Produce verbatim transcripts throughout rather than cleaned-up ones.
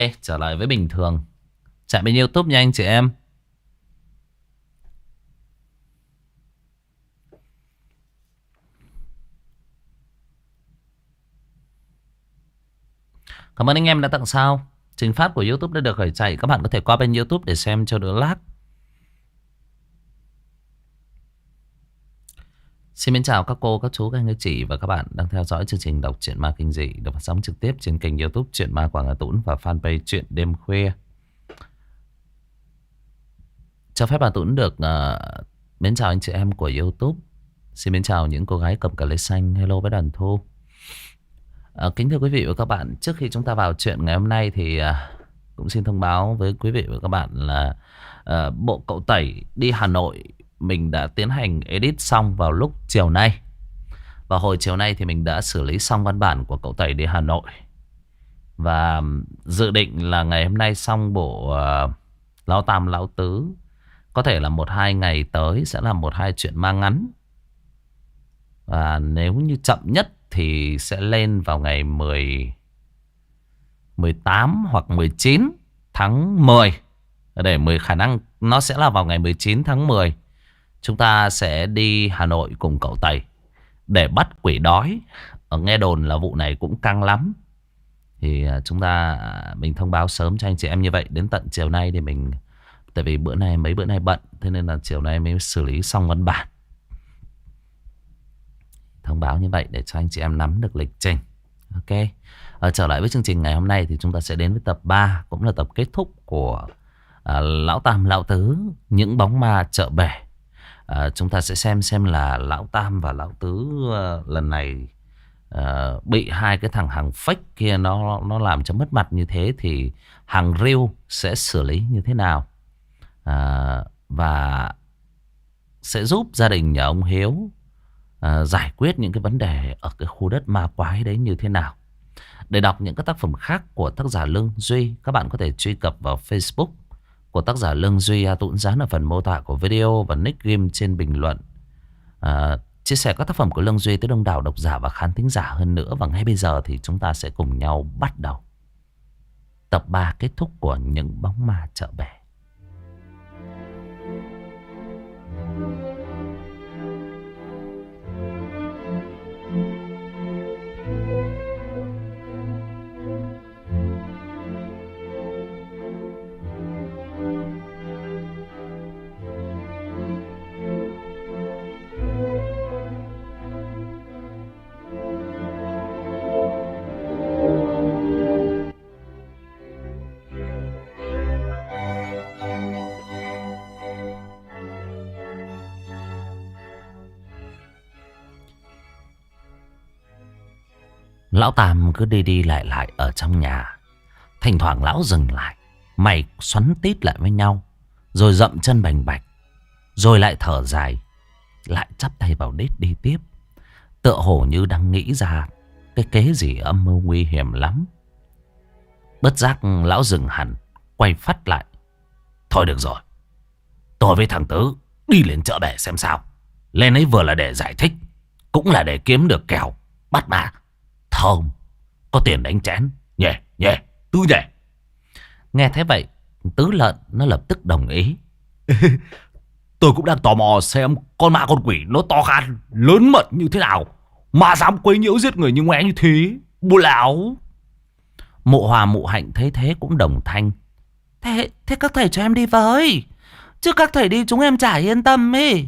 Ê, trở lại với bình thường. Chạy bên YouTube nha anh chị em. Cảm ơn anh em đã tặng sao. Trình phát của YouTube đã được khởi chạy. Các bạn có thể qua bên YouTube để xem cho đỡ lag. Xin mến chào các cô, các chú, các anh, các chị và các bạn đang theo dõi chương trình đọc truyện ma kinh dị được phát sóng trực tiếp trên kênh YouTube Truyện Ma Quảng Hà Tũng và fanpage Truyện Đêm Khuya. Cho phép bà Tũng được uh, mến chào anh chị em của YouTube. Xin mến chào những cô gái cầm cà lê xanh. Hello với đoàn thu. Uh, kính thưa quý vị và các bạn, trước khi chúng ta vào chuyện ngày hôm nay thì uh, cũng xin thông báo với quý vị và các bạn là uh, bộ cậu tẩy đi Hà Nội mình đã tiến hành edit xong vào lúc chiều nay. Và hồi chiều nay thì mình đã xử lý xong văn bản của cậu tẩy đi Hà Nội. Và dự định là ngày hôm nay xong bộ uh, Lão Tam Lão Tứ. Có thể là một hai ngày tới sẽ là một hai chuyện ma ngắn. Và nếu như chậm nhất thì sẽ lên vào ngày mười, mười tám hoặc mười chín tháng mười. Để mười khả năng nó sẽ là vào ngày mười chín tháng mười. Chúng ta sẽ đi Hà Nội cùng cậu Tẩy để bắt quỷ đói. Ở nghe đồn là vụ này cũng căng lắm. Thì chúng ta mình thông báo sớm cho anh chị em như vậy. Đến tận chiều nay thì mình, tại vì bữa nay mấy bữa nay bận, thế nên là chiều nay mới xử lý xong văn bản. Thông báo như vậy để cho anh chị em nắm được lịch trình. Ok. Ở trở lại với chương trình ngày hôm nay thì chúng ta sẽ đến với tập ba, cũng là tập kết thúc của à, Lão Tam Lão Tứ, những bóng ma chợ bể. À, chúng ta sẽ xem xem là Lão Tam và Lão Tứ uh, lần này uh, bị hai cái thằng hàng fake kia nó nó làm cho mất mặt như thế thì hàng real sẽ xử lý như thế nào. À, và sẽ giúp gia đình nhà ông Hiếu à, giải quyết những cái vấn đề ở cái khu đất ma quái đấy như thế nào. Để đọc những các tác phẩm khác của tác giả Lương Duy, các bạn có thể truy cập vào Facebook của tác giả Lương Duy. A Tũng dán ở phần mô tả của video và nick game trên bình luận. À, chia sẻ các tác phẩm của Lương Duy tới đông đảo độc giả và khán thính giả hơn nữa. Và ngay bây giờ thì chúng ta sẽ cùng nhau bắt đầu tập ba kết thúc của những bóng ma chợ bể. Lão Tam cứ đi đi lại lại ở trong nhà. Thỉnh thoảng lão dừng lại, mày xoắn tít lại với nhau, rồi dậm chân bành bạch, rồi lại thở dài, lại chắp tay vào đít đi tiếp. Tựa hồ như đang nghĩ ra cái kế gì âm mưu nguy hiểm lắm. Bất giác lão dừng hẳn, quay phắt lại. Thôi được rồi, tôi với thằng Tứ đi lên chợ bể xem sao. Lên ấy vừa là để giải thích, cũng là để kiếm được kèo bắt ma. Thơm, có tiền đánh chén. Nhè, nhè, Tứ nhè. Nghe thế vậy, Tứ Lợn nó lập tức đồng ý. Tôi cũng đang tò mò xem con ma con quỷ nó to gan, lớn mật như thế nào mà dám quấy nhiễu giết người như ngoé như thế. Bù lão. Mụ Hòa Mụ Hạnh thấy thế cũng đồng thanh. Thế, thế các thầy cho em đi với, chứ các thầy đi chúng em chả yên tâm ấy.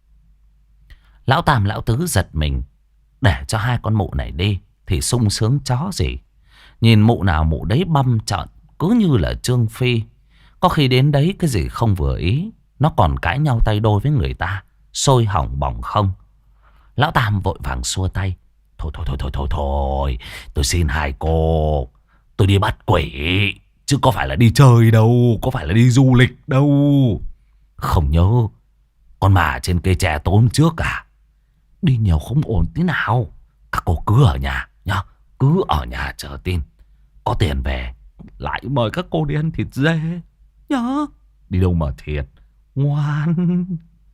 Lão Tam Lão Tứ giật mình. Để cho hai con mụ này đi thì sung sướng chó gì. Nhìn mụ nào mụ đấy băm trợn, cứ như là Trương Phi. Có khi đến đấy cái gì không vừa ý, nó còn cãi nhau tay đôi với người ta, sôi hỏng bỏng không. Lão Tam vội vàng xua tay. Thôi thôi thôi thôi thôi thôi, tôi xin hai cô, tôi đi bắt quỷ, chứ có phải là đi chơi đâu, có phải là đi du lịch đâu. Không nhớ con mà trên cây chè tối hôm trước à? Đi nhiều không ổn tí nào. Các cô cứ ở nhà nhá, cứ ở nhà chờ tin. Có tiền về lại mời các cô đi ăn thịt dê nhá. Đi đâu mà thiệt, ngoan.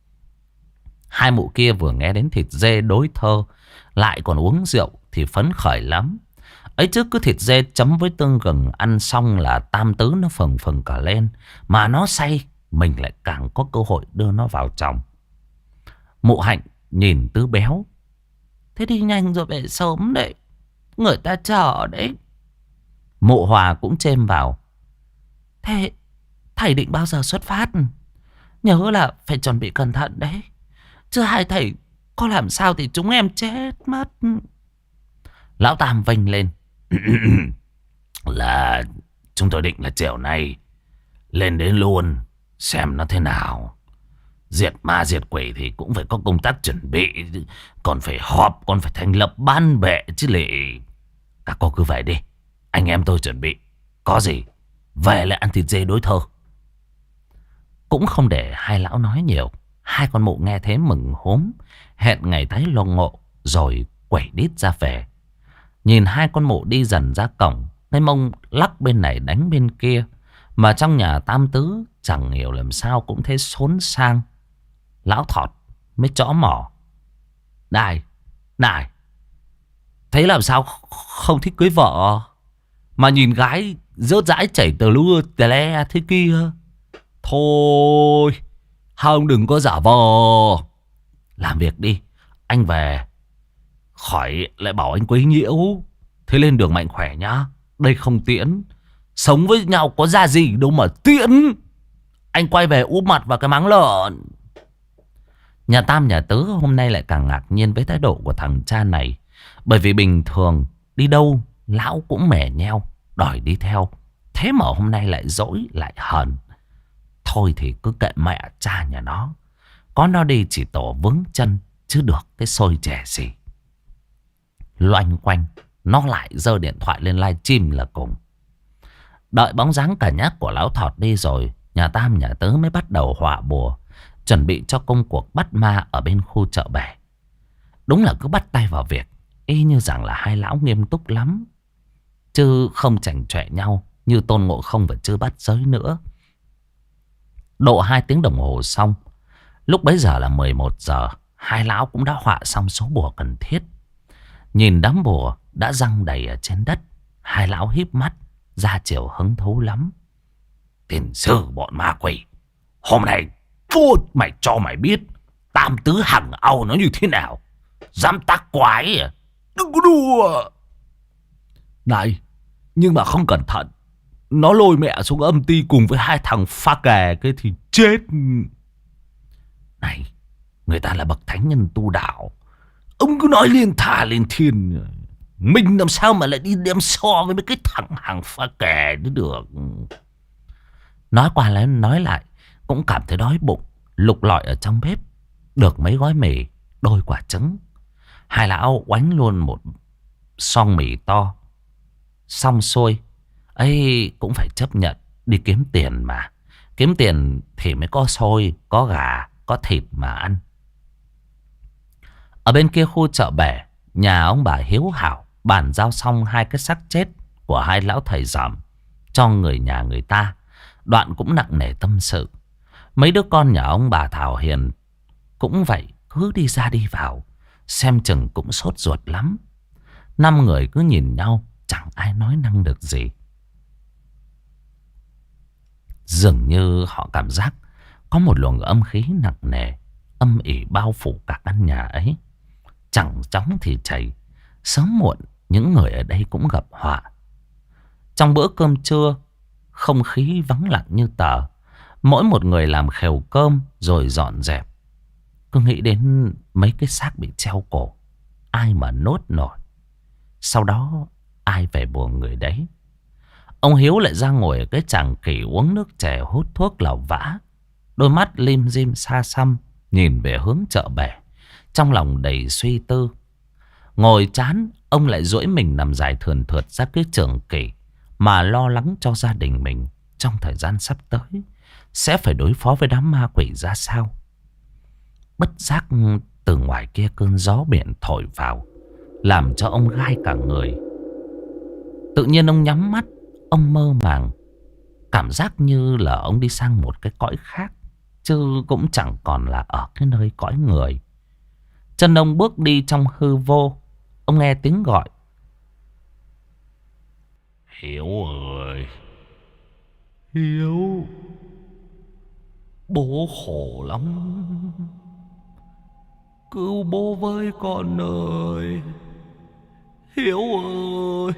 Hai mụ kia vừa nghe đến thịt dê đối thơ, lại còn uống rượu thì phấn khởi lắm. Ấy chứ cứ thịt dê chấm với tương gừng ăn xong là tam tứ nó phừng phừng cả lên. Mà nó say, mình lại càng có cơ hội đưa nó vào chồng. Mụ Hạnh nhìn Tứ béo. Thế đi nhanh rồi về sớm đấy. Người ta chờ đấy. Mụ Hòa cũng chêm vào. Thế thầy định bao giờ xuất phát? Nhớ là phải chuẩn bị cẩn thận đấy. Chứ hai thầy có làm sao thì chúng em chết mất. Lão Tam vênh lên. Là chúng tôi định là chiều nay lên đến luôn, xem nó thế nào. Diệt ma diệt quỷ thì cũng phải có công tác chuẩn bị. Còn phải họp, còn phải thành lập ban bệ chứ lệ. Các cô cứ vậy đi, anh em tôi chuẩn bị. Có gì về lại ăn thịt dê đối thơ. Cũng không để hai lão nói nhiều. Hai con mụ nghe thế mừng hốm, hẹn ngày tái lo ngộ, rồi quẩy đít ra về. Nhìn hai con mụ đi dần ra cổng, cái mông lắc bên này đánh bên kia. Mà trong nhà Tam Tứ chẳng hiểu làm sao cũng thấy xốn sang. Lão Thọt mới chõ mỏ. Này, này, thấy làm sao không thích cưới vợ mà nhìn gái rớt rãi chảy tờ lưa tè le thế kia. Thôi, không đừng có giả vờ. Làm việc đi, anh về khỏi lại bảo anh quấy nhiễu. Thế lên đường mạnh khỏe nhá. Đây không tiễn. Sống với nhau có ra gì đâu mà tiễn. Anh quay về úp mặt vào cái máng lợn. Nhà Tam nhà Tứ hôm nay lại càng ngạc nhiên với thái độ của thằng cha này. Bởi vì bình thường đi đâu lão cũng mẻ nheo đòi đi theo. Thế mà hôm nay lại dỗi lại hờn. Thôi thì cứ kệ mẹ cha nhà nó. Có nó đi chỉ tổ vướng chân, chứ được cái xôi trẻ gì. Loanh quanh nó lại giơ điện thoại lên livestream là cùng. Đợi bóng dáng cả nhác của lão Thọt đi rồi, nhà Tam nhà Tứ mới bắt đầu họa bùa, chuẩn bị cho công cuộc bắt ma ở bên khu chợ bè. Đúng là cứ bắt tay vào việc, y như rằng là hai lão nghiêm túc lắm, chứ không chảnh chọe nhau như Tôn Ngộ Không và Chư Bát Giới nữa. Độ hai tiếng đồng hồ xong, lúc bấy giờ là mười một giờ, hai lão cũng đã họa xong số bùa cần thiết. Nhìn đám bùa đã răng đầy ở trên đất, hai lão híp mắt ra chiều hứng thú lắm. Tiền sư bọn ma quỷ, hôm nay vô mày cho mày biết Tam Tứ Hằng Âu nó như thế nào. Dám tác quái à? Đừng có đùa. Này, nhưng mà không cẩn thận nó lôi mẹ xuống âm ty cùng với hai thằng pha kè cái thì chết. Này, người ta là bậc thánh nhân tu đạo, ông cứ nói liên thà lên thiên. Mình làm sao mà lại đi đem so với mấy cái thằng hàng pha kè nữa được. Nói qua lại nói lại cũng cảm thấy đói bụng. Lục lọi ở trong bếp được mấy gói mì, đôi quả trứng. Hai lão oánh luôn một son mì to. Xong xuôi ấy cũng phải chấp nhận. Đi kiếm tiền mà. Kiếm tiền thì mới có xôi, có gà, có thịt mà ăn. Ở bên kia khu chợ bè, nhà ông bà hiếu hảo bàn giao xong hai cái xác chết của hai lão thầy giòm cho người nhà người ta. Đoạn cũng nặng nề tâm sự. Mấy đứa con nhà ông bà Thảo Hiền cũng vậy, cứ đi ra đi vào, xem chừng cũng sốt ruột lắm. Năm người cứ nhìn nhau, chẳng ai nói năng được gì. Dường như họ cảm giác có một luồng âm khí nặng nề, âm ỉ bao phủ cả căn nhà ấy. Chẳng chóng thì chảy, sớm muộn những người ở đây cũng gặp họa. Trong bữa cơm trưa, không khí vắng lặng như tờ. Mỗi một người làm khều cơm rồi dọn dẹp. Cứ nghĩ đến mấy cái xác bị treo cổ, ai mà nốt nổi. Sau đó ai về buồn người đấy. Ông Hiếu lại ra ngồi ở cái chàng kỷ uống nước chè hút thuốc lào vã. Đôi mắt lim dim xa xăm nhìn về hướng chợ bè, trong lòng đầy suy tư. Ngồi chán, ông lại duỗi mình nằm dài thườn thượt ra cái trường kỷ, mà lo lắng cho gia đình mình trong thời gian sắp tới sẽ phải đối phó với đám ma quỷ ra sao. Bất giác từ ngoài kia cơn gió biển thổi vào, làm cho ông gai cả người. Tự nhiên ông nhắm mắt, ông mơ màng, cảm giác như là ông đi sang một cái cõi khác, chứ cũng chẳng còn là ở cái nơi cõi người. Chân ông bước đi trong hư vô, ông nghe tiếng gọi. Hiếu ơi, Hiếu, bố khổ lắm, cứu bố với con ơi, Hiếu ơi.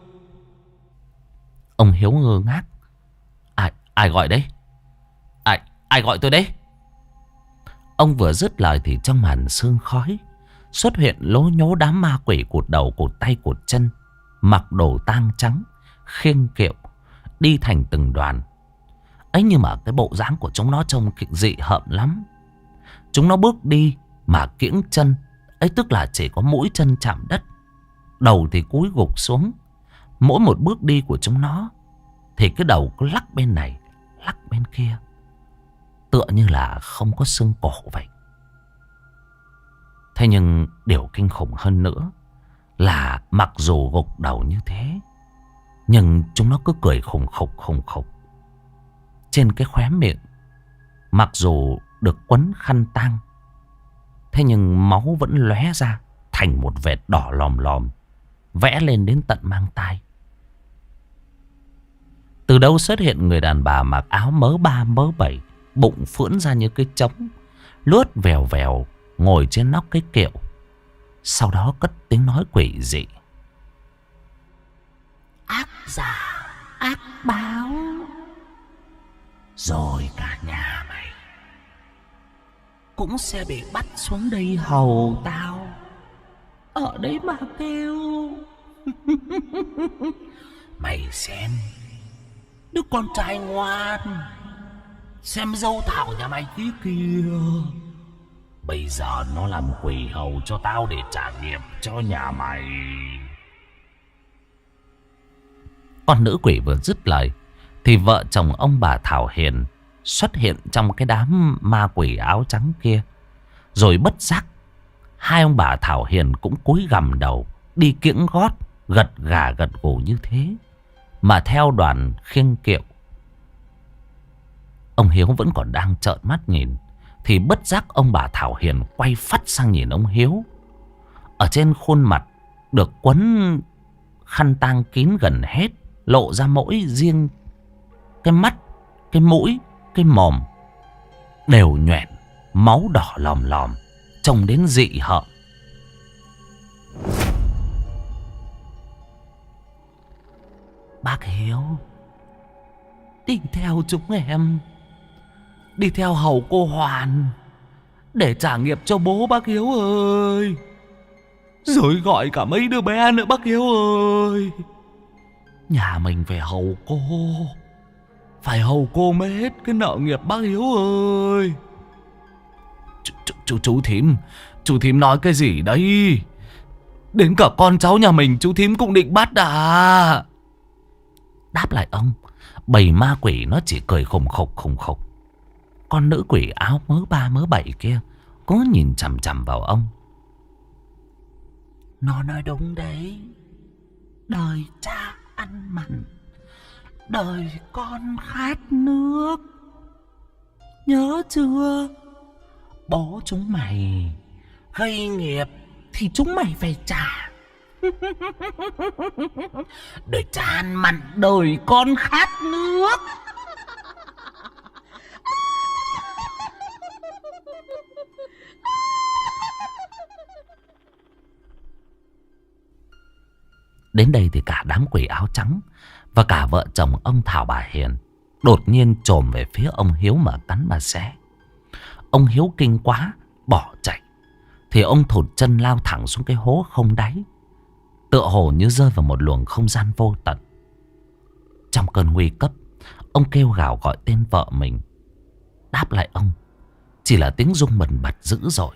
Ông Hiếu ngơ ngác. Ai, ai gọi đấy? Ai, ai gọi tôi đấy? Ông vừa dứt lời thì trong màn sương khói xuất hiện lố nhố đám ma quỷ cụt đầu cụt tay cụt chân, mặc đồ tang trắng, khiêng kiệu, đi thành từng đoàn. Ấy nhưng mà cái bộ dáng của chúng nó trông dị hợm lắm. Chúng nó bước đi mà kiễng chân, ấy tức là chỉ có mũi chân chạm đất, đầu thì cúi gục xuống. Mỗi một bước đi của chúng nó thì cái đầu cứ lắc bên này, lắc bên kia, tựa như là không có xương cổ vậy. Thế nhưng điều kinh khủng hơn nữa là mặc dù gục đầu như thế, nhưng chúng nó cứ cười khùng khục khùng khục. Trên cái khóe miệng, mặc dù được quấn khăn tang, thế nhưng máu vẫn lóe ra thành một vệt đỏ lòm lòm, vẽ lên đến tận mang tai. Từ đâu xuất hiện người đàn bà mặc áo mớ ba mớ bảy, bụng phưỡn ra như cái trống, lướt vèo vèo ngồi trên nóc cái kiệu. Sau đó cất tiếng nói quỷ dị. Ác giả ác báo, rồi cả nhà mày cũng sẽ bị bắt xuống đây hầu tao. Ở đấy mà kêu. Mày xem, đứa con trai ngoan, xem dâu thảo nhà mày tí kìa. Bây giờ nó làm quỷ hầu cho tao để trả nghiệp cho nhà mày. Con nữ quỷ vừa dứt lời thì vợ chồng ông bà Thảo Hiền xuất hiện trong cái đám ma quỷ áo trắng kia. Rồi bất giác hai ông bà Thảo Hiền cũng cúi gằm đầu, đi kiễng gót, gật gà gật gù như thế mà theo đoàn khiêng kiệu. Ông Hiếu vẫn còn đang trợn mắt nhìn thì bất giác ông bà Thảo Hiền quay phắt sang nhìn ông Hiếu. Ở trên khuôn mặt được quấn khăn tang kín gần hết, lộ ra mỗi riêng cái mắt, cái mũi, cái mồm đều nhoẻn máu đỏ lòm lòm, trông đến dị hợm. Bác Hiếu, đi theo chúng em, đi theo hầu cô Hoàn để trả nghiệp cho bố bác Hiếu ơi. Rồi gọi cả mấy đứa bé nữa bác Hiếu ơi. Nhà mình phải hầu cô, phải hầu cô mới hết cái nợ nghiệp bác Hiếu ơi. Chú, chú, chú, chú thím, chú thím nói cái gì đấy? Đến cả con cháu nhà mình chú thím cũng định bắt à? Đáp lại ông, bầy ma quỷ nó chỉ cười khùng khục khùng khục. Con nữ quỷ áo mớ ba mớ bảy kia có nhìn chằm chằm vào ông. Nó nói đúng đấy. Đời cha ăn mặn, đời con khát nước. Nhớ chưa? Bố chúng mày gây nghiệp thì chúng mày phải trả. Đời cha ăn mặn, đời con khát nước. Đến đây thì cả đám quỷ áo trắng và cả vợ chồng ông Thảo bà Hiền đột nhiên chồm về phía ông Hiếu mà cắn mà xé. Ông Hiếu kinh quá bỏ chạy thì ông thụt chân lao thẳng xuống cái hố không đáy, tựa hồ như rơi vào một luồng không gian vô tận. Trong cơn nguy cấp, ông kêu gào gọi tên vợ mình. Đáp lại ông chỉ là tiếng rung bần bật dữ dội.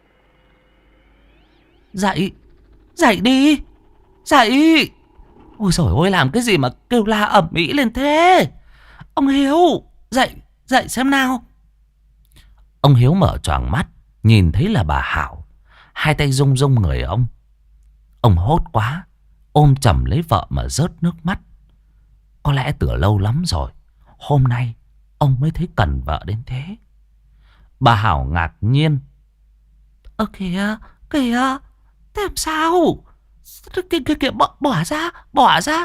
Dậy, dậy đi, dậy. Ôi dồi ôi, làm cái gì mà kêu la ầm ĩ lên thế? Ông Hiếu, dậy, dậy xem nào. Ông Hiếu mở choàng mắt, nhìn thấy là bà Hảo, hai tay rung rung người ông. Ông hốt quá, ôm chầm lấy vợ mà rớt nước mắt. Có lẽ từ lâu lắm rồi, hôm nay ông mới thấy cần vợ đến thế. Bà Hảo ngạc nhiên. Ơ kìa, kìa, thế làm sao? Kìa, kìa, kìa, bỏ, bỏ ra, bỏ ra.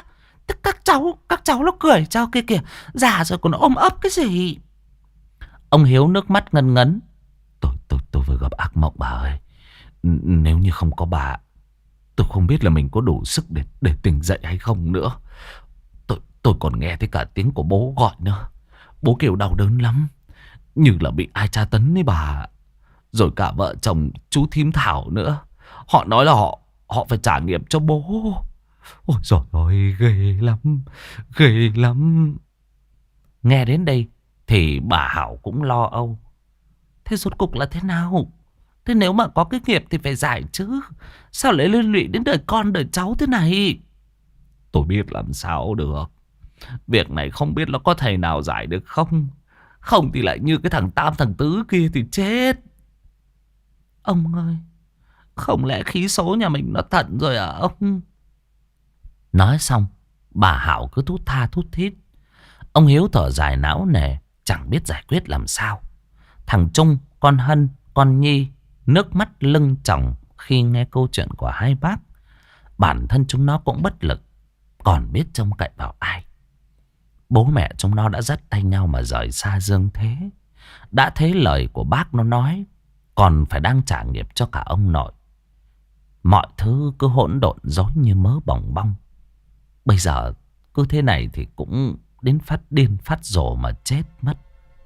Tức các cháu, các cháu nó cười cho kia kìa. Già rồi còn ôm ấp cái gì. Ông Hiếu nước mắt ngân ngấn. Tôi, tôi, tôi vừa gặp ác mộng bà ơi. Nếu như không có bà, tôi không biết là mình có đủ sức để, để tỉnh dậy hay không nữa. Tôi, tôi còn nghe thấy cả tiếng của bố gọi nữa. Bố kêu đau đớn lắm, như là bị ai tra tấn ấy bà. Rồi cả vợ chồng chú thím Thảo nữa. Họ nói là họ họ phải trả nghiệp cho bố. Ôi giời ơi, ghê lắm, ghê lắm. Nghe đến đây thì bà Hảo cũng lo âu. Thế rốt cục là thế nào? Thế nếu mà có cái nghiệp thì phải giải chứ. Sao lại liên lụy đến đời con đời cháu thế này? Tôi biết làm sao được. Việc này không biết nó có thầy nào giải được không. Không thì lại như cái thằng Tam thằng Tứ kia thì chết. Ông ơi, không lẽ khí số nhà mình nó thận rồi à ông? Nói xong, bà Hảo cứ thút tha thút thít. Ông Hiếu thở dài não nề, chẳng biết giải quyết làm sao. Thằng Trung, con Hân, con Nhi nước mắt lưng tròng khi nghe câu chuyện của hai bác. Bản thân chúng nó cũng bất lực, còn biết trông cậy vào ai. Bố mẹ chúng nó đã dắt tay nhau mà rời xa dương thế. Đã thấy lời của bác nó nói, còn phải đang trả nghiệp cho cả ông nội. Mọi thứ cứ hỗn độn rối như mớ bòng bong. Bây giờ cứ thế này thì cũng đến phát điên phát rồ mà chết mất.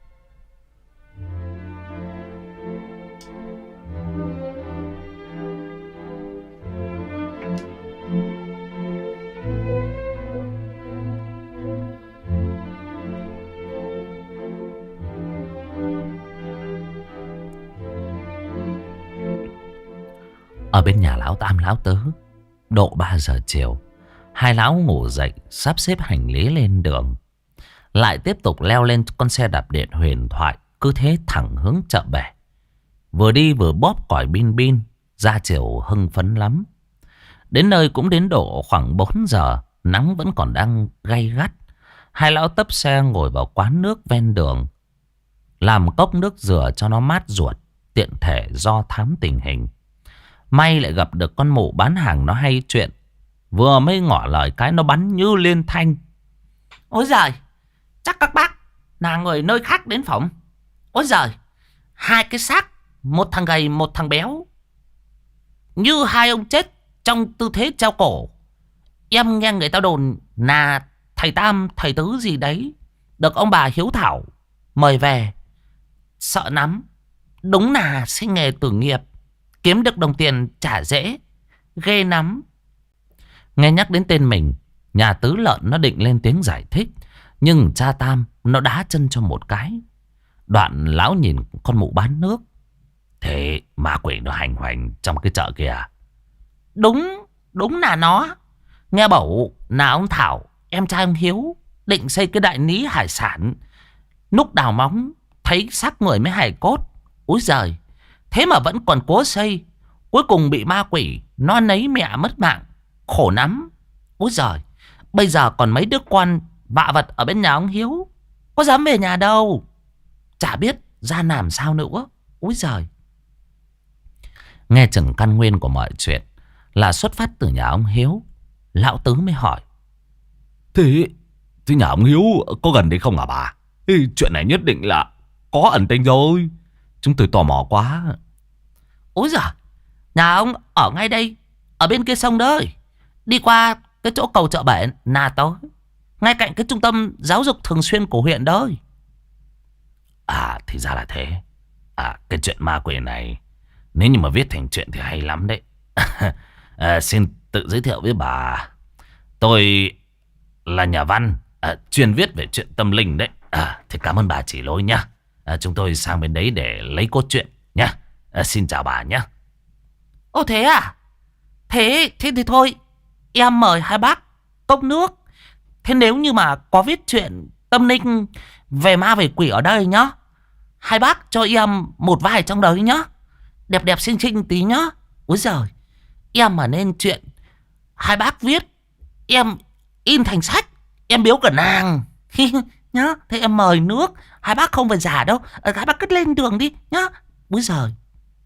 Ở bên nhà lão Tam lão Tứ, độ ba giờ chiều, hai lão ngủ dậy sắp xếp hành lý lên đường. Lại tiếp tục leo lên con xe đạp điện huyền thoại, cứ thế thẳng hướng chợ bể. Vừa đi vừa bóp còi bin bin, ra chiều hưng phấn lắm. Đến nơi cũng đến độ khoảng bốn giờ, nắng vẫn còn đang gay gắt. Hai lão tấp xe ngồi vào quán nước ven đường, làm cốc nước dừa cho nó mát ruột, tiện thể do thám tình hình. May lại gặp được con mụ bán hàng nó hay chuyện. Vừa mới ngỏ lời cái nó bắn như liên thanh. Ôi giời, chắc các bác là người nơi khác đến phỏng. Ôi giời, hai cái xác, một thằng gầy một thằng béo, như hai ông chết trong tư thế treo cổ. Em nghe người ta đồn là thầy Tam thầy Tứ gì đấy được ông bà Hiếu Thảo mời về. Sợ lắm. Đúng là sinh nghề tử nghiệp, kiếm được đồng tiền trả dễ. Ghê lắm. Nghe nhắc đến tên mình, nhà Tứ Lợn nó định lên tiếng giải thích, nhưng cha Tam nó đá chân cho một cái. Đoạn lão nhìn con mụ bán nước. Thế ma quỷ nó hành hoành trong cái chợ kìa? Đúng, đúng là nó. Nghe bảo là ông Thảo, em trai ông Hiếu, định xây cái đại lý hải sản. Lúc đào móng thấy xác người mới hài cốt. Úi giời, thế mà vẫn còn cố xây. Cuối cùng bị ma quỷ nó nấy mẹ mất mạng. Khổ lắm. Úi giời, bây giờ còn mấy đứa con vạ vật ở bên nhà ông Hiếu, có dám về nhà đâu. Chả biết ra làm sao nữa. Úi giời. Nghe chừng căn nguyên của mọi chuyện là xuất phát từ nhà ông Hiếu, lão Tứ mới hỏi. Thế, thế nhà ông Hiếu có gần đây không hả bà? Ê, chuyện này nhất định là có ẩn tình rồi. Chúng tôi tò mò quá. Úi giời, nhà ông ở ngay đây, ở bên kia sông đấy. Đi qua cái chỗ cầu chợ bể là tới, ngay cạnh cái trung tâm giáo dục thường xuyên của huyện đấy. À, thì ra là thế. À, cái chuyện ma quỷ này nếu như mà viết thành chuyện thì hay lắm đấy. À, xin tự giới thiệu với bà, tôi là nhà văn, à, chuyên viết về chuyện tâm linh đấy. À, thì cảm ơn bà chỉ lối nhá. À, chúng tôi sang bên đấy để lấy cốt truyện nhá. À, xin chào bà nhá. Ồ thế à? Thế, thế thì thôi, em mời hai bác cốc nước. Thế nếu như mà có viết chuyện tâm linh về ma về quỷ ở đây nhá, hai bác cho em một vài trong đấy nhá. Đẹp đẹp xinh xinh tí nhá. Úi giời, em mà nên chuyện hai bác viết, em in thành sách, em biếu cả nàng. Nhá, thế em mời nước. Hai bác không phải giả đâu, hai bác cất lên đường đi nhá. Úi giời.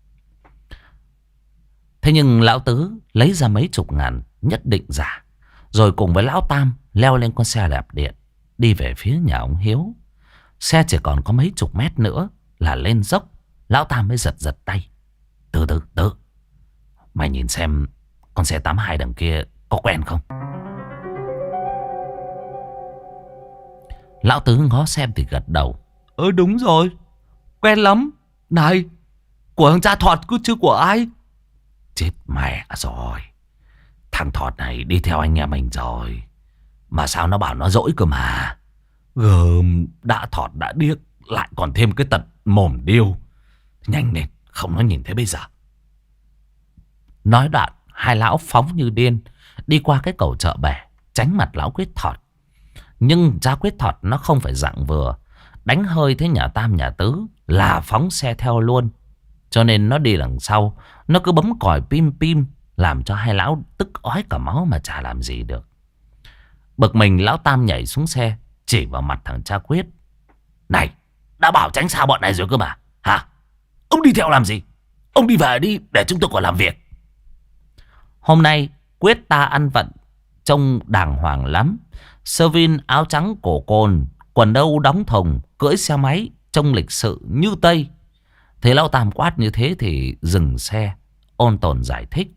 Thế nhưng lão Tứ lấy ra mấy chục ngàn nhất định giả. Rồi cùng với lão Tam leo lên con xe đạp điện, đi về phía nhà ông Hiếu. Xe chỉ còn có mấy chục mét nữa là lên dốc. Lão Tam mới giật giật tay. Từ từ từ, mày nhìn xem con xe tám hai đằng kia có quen không? Lão Tứ ngó xem thì gật đầu. Ơ đúng rồi, quen lắm. Này, của thằng cha Thọt cứ chứ của ai? Chết mẹ rồi, thằng Thọt này đi theo anh em mình rồi. Mà sao nó bảo nó dỗi cơ mà. Gờm, đã Thọt đã điếc, lại còn thêm cái tật mồm điêu. Nhanh lên, không nó nhìn thấy bây giờ. Nói đoạn, hai lão phóng như điên đi qua cái cầu chợ bè, tránh mặt lão Quyết Thọt. Nhưng cha Quyết Thọt nó không phải dạng vừa, đánh hơi thấy nhà Tam nhà Tứ là phóng xe theo luôn. Cho nên nó đi đằng sau, nó cứ bấm còi pim pim, làm cho hai lão tức ói cả máu mà chả làm gì được. Bực mình, lão Tam nhảy xuống xe, chỉ vào mặt thằng cha Quyết. Này, đã bảo tránh xa bọn này rồi cơ mà. Hả? Ông đi theo làm gì? Ông đi về đi, để chúng tôi còn làm việc. Hôm nay Quyết ta ăn vận trông đàng hoàng lắm. Sơ vin áo trắng cổ cồn, quần đâu đóng thùng, cưỡi xe máy, trông lịch sự như Tây. Thế lão Tam quát như thế thì dừng xe, ôn tồn giải thích.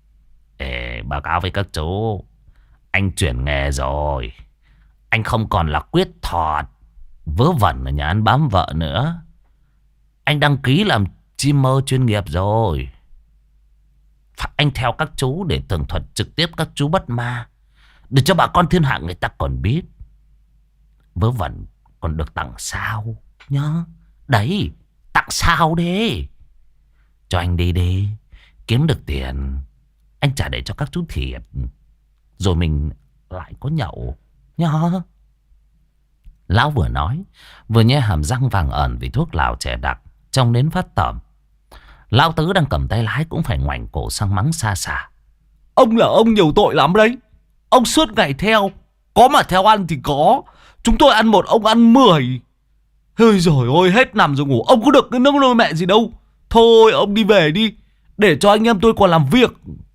Ê, báo cáo với các chú, anh chuyển nghề rồi. Anh không còn là Quyết Thọt vớ vẩn ở nhà ăn bám vợ nữa. Anh đăng ký làm streamer chuyên nghiệp rồi. Anh theo các chú để tường thuật trực tiếp các chú bắt ma, để cho bà con thiên hạ người ta còn biết. Vớ vẩn còn được tặng sao nhá. Đấy, tặng sao đi. Cho anh đi đi, kiếm được tiền anh trả để cho các chú thiệt, rồi mình lại có nhậu nhá. Lão vừa nói vừa nhe hàm răng vàng ẩn vì thuốc lào trẻ đặc trong đến phát tởm. Lão Tứ đang cầm tay lái cũng phải ngoảnh cổ sang mắng xa xả. Ông là ông nhiều tội lắm đấy. Ông suốt ngày theo, có mà theo ăn thì có. Chúng tôi ăn một, ông ăn mười. Ôi dồi ôi, hết nằm rồi ngủ. Ông có được cái nước nôi mẹ gì đâu. Thôi ông đi về đi, để cho anh em tôi còn làm việc.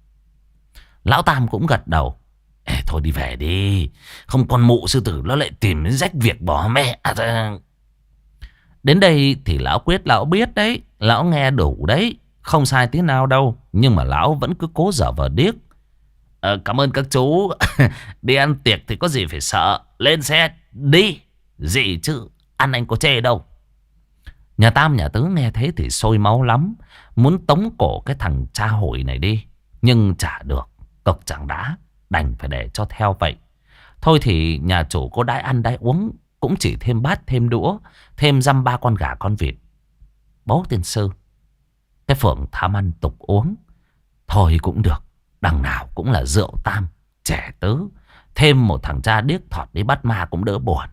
Lão Tam cũng gật đầu. Ê, thôi đi về đi, không con mụ sư tử nó lại tìm đến rách việc bỏ mẹ à. Đến đây thì lão Quyết lão biết đấy, lão nghe đủ đấy, không sai tí nào đâu. Nhưng mà lão vẫn cứ cố dở vờ điếc. Ờ, cảm ơn các chú. Đi ăn tiệc thì có gì phải sợ. Lên xe đi. Gì chứ, ăn anh có chê đâu. Nhà Tam nhà Tứ nghe thế thì sôi máu lắm, muốn tống cổ cái thằng cha hội này đi. Nhưng chả được, cộc chẳng đã, đành phải để cho theo vậy. Thôi thì nhà chủ có đãi ăn đãi uống, cũng chỉ thêm bát thêm đũa, thêm dăm ba con gà con vịt. Bố tiên sư, cái phượng tham ăn tục uống, thôi cũng được. Đằng nào cũng là rượu Tam, trẻ Tứ, thêm một thằng cha điếc Thọt đi bắt ma cũng đỡ buồn.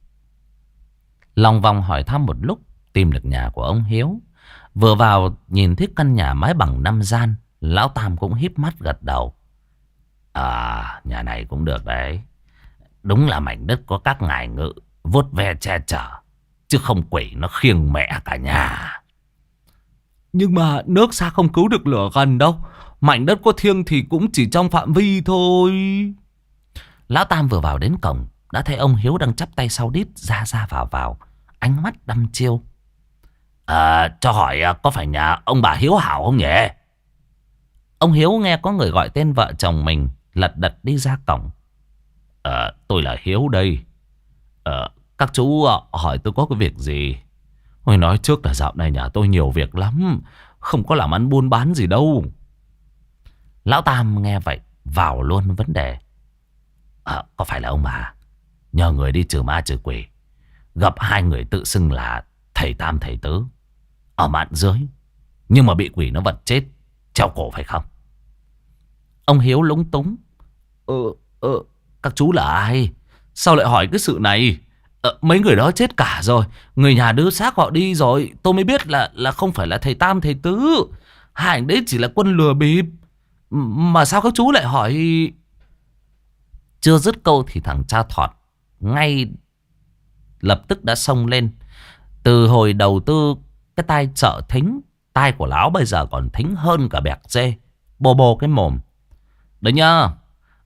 Lòng vòng hỏi thăm một lúc, tìm được nhà của ông Hiếu. Vừa vào nhìn thấy căn nhà mái bằng năm gian, lão Tam cũng híp mắt gật đầu. À, nhà này cũng được đấy. Đúng là mảnh đất có các ngài ngự vuốt ve che chở, chứ không quỷ nó khiêng mẹ cả nhà. Nhưng mà nước xa không cứu được lửa gần đâu. Mảnh đất có thiêng thì cũng chỉ trong phạm vi thôi. Lão Tam vừa vào đến cổng đã thấy ông Hiếu đang chắp tay sau đít, ra ra vào vào, ánh mắt đăm chiêu. À, cho hỏi có phải nhà ông bà Hiếu Hảo không nhỉ? Ông Hiếu nghe có người gọi tên vợ chồng mình, lật đật đi ra cổng. À, tôi là Hiếu đây. À, các chú hỏi tôi có cái việc gì? Tôi nói trước là dạo này nhà tôi nhiều việc lắm, không có làm ăn buôn bán gì đâu. Lão Tam nghe vậy vào luôn vấn đề. À, có phải là ông bà nhờ người đi trừ ma trừ quỷ, gặp hai người tự xưng là thầy Tam thầy Tứ ở mạn dưới, nhưng mà bị quỷ nó vật chết treo cổ phải không? Ông Hiếu lúng túng. Ờ, ờ, các chú là ai? Sao lại hỏi cái sự này? Ờ, mấy người đó chết cả rồi, người nhà đưa xác họ đi rồi. Tôi mới biết là là không phải là thầy Tam thầy Tứ, hai anh đấy chỉ là quân lừa bịp. Mà sao các chú lại hỏi? Chưa dứt câu thì thằng cha Thọt ngay lập tức đã xông lên. Từ hồi đầu tư cái tai trợ thính, tai của lão bây giờ còn thính hơn cả bẹc dê. Bồ bồ cái mồm. Đấy nhá,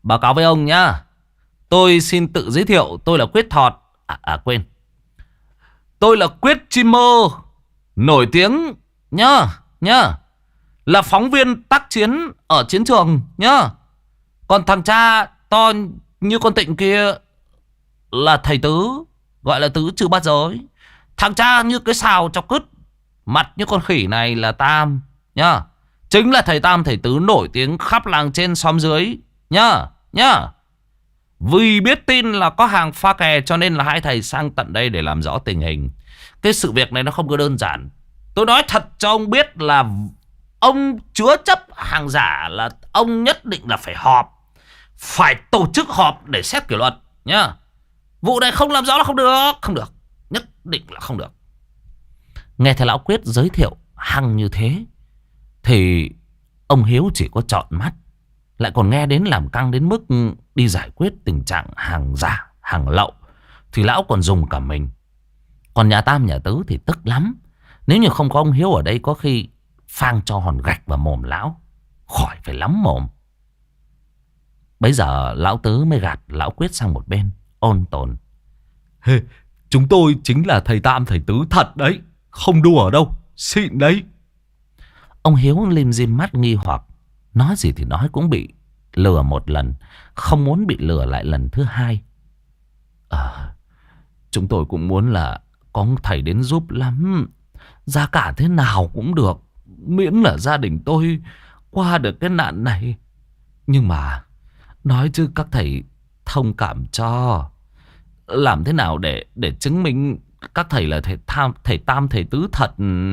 Báo cáo với ông nhá. Tôi xin tự giới thiệu. Tôi là Quyết Thọt. À, à quên. Tôi là Quyết Chim Mơ. Nổi tiếng nhá. Nhá. Là phóng viên tác chiến ở chiến trường nhá. Còn thằng cha to như con Tịnh kia là thầy Tứ. Gọi là Tứ Trừ Bát Giới. Thằng cha như cái xào chọc cứt, mặt như con khỉ này là Tam nhá. Chính là thầy Tam thầy Tứ nổi tiếng khắp làng trên xóm dưới nhá. Nhá. Vì biết tin là có hàng pha kè cho nên là hai thầy sang tận đây để làm rõ tình hình. Cái sự việc này nó không có đơn giản. Tôi nói thật cho ông biết là ông chứa chấp hàng giả là ông nhất định là phải họp. Phải tổ chức họp để xét kỷ luật nhá. Vụ này không làm rõ là không được. Không được. Nhất định là không được. Nghe thấy lão Quyết giới thiệu hăng như thế thì ông Hiếu chỉ có trọn mắt. Lại còn nghe đến làm căng đến mức đi giải quyết tình trạng hàng giả, hàng lậu thì lão còn dùng cả mình. Còn nhà Tam nhà Tứ thì tức lắm. Nếu như không có ông Hiếu ở đây có khi phang cho hòn gạch vào mồm lão, khỏi phải lắm mồm. Bấy giờ lão Tứ mới gạt lão Quyết sang một bên, ôn tồn. Hey, chúng tôi chính là thầy Tam thầy Tứ thật đấy. Không đùa ở đâu, xịn đấy. Ông Hiếu lim dim mắt nghi hoặc. Nói gì thì nói cũng bị lừa một lần, không muốn bị lừa lại lần thứ hai. À, chúng tôi cũng muốn là có thầy đến giúp lắm. Giá cả thế nào cũng được, miễn là gia đình tôi qua được cái nạn này. Nhưng mà nói chứ các thầy thông cảm cho. Làm thế nào để để chứng minh các thầy là thầy Tam, thầy Tam, thầy Tứ thật?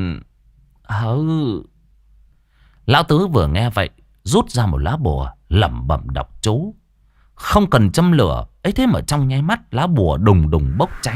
Ừ. Lão Tứ vừa nghe vậy rút ra một lá bùa, lẩm bẩm đọc chú. Không cần châm lửa, ấy thế mà trong nháy mắt lá bùa đùng đùng bốc cháy.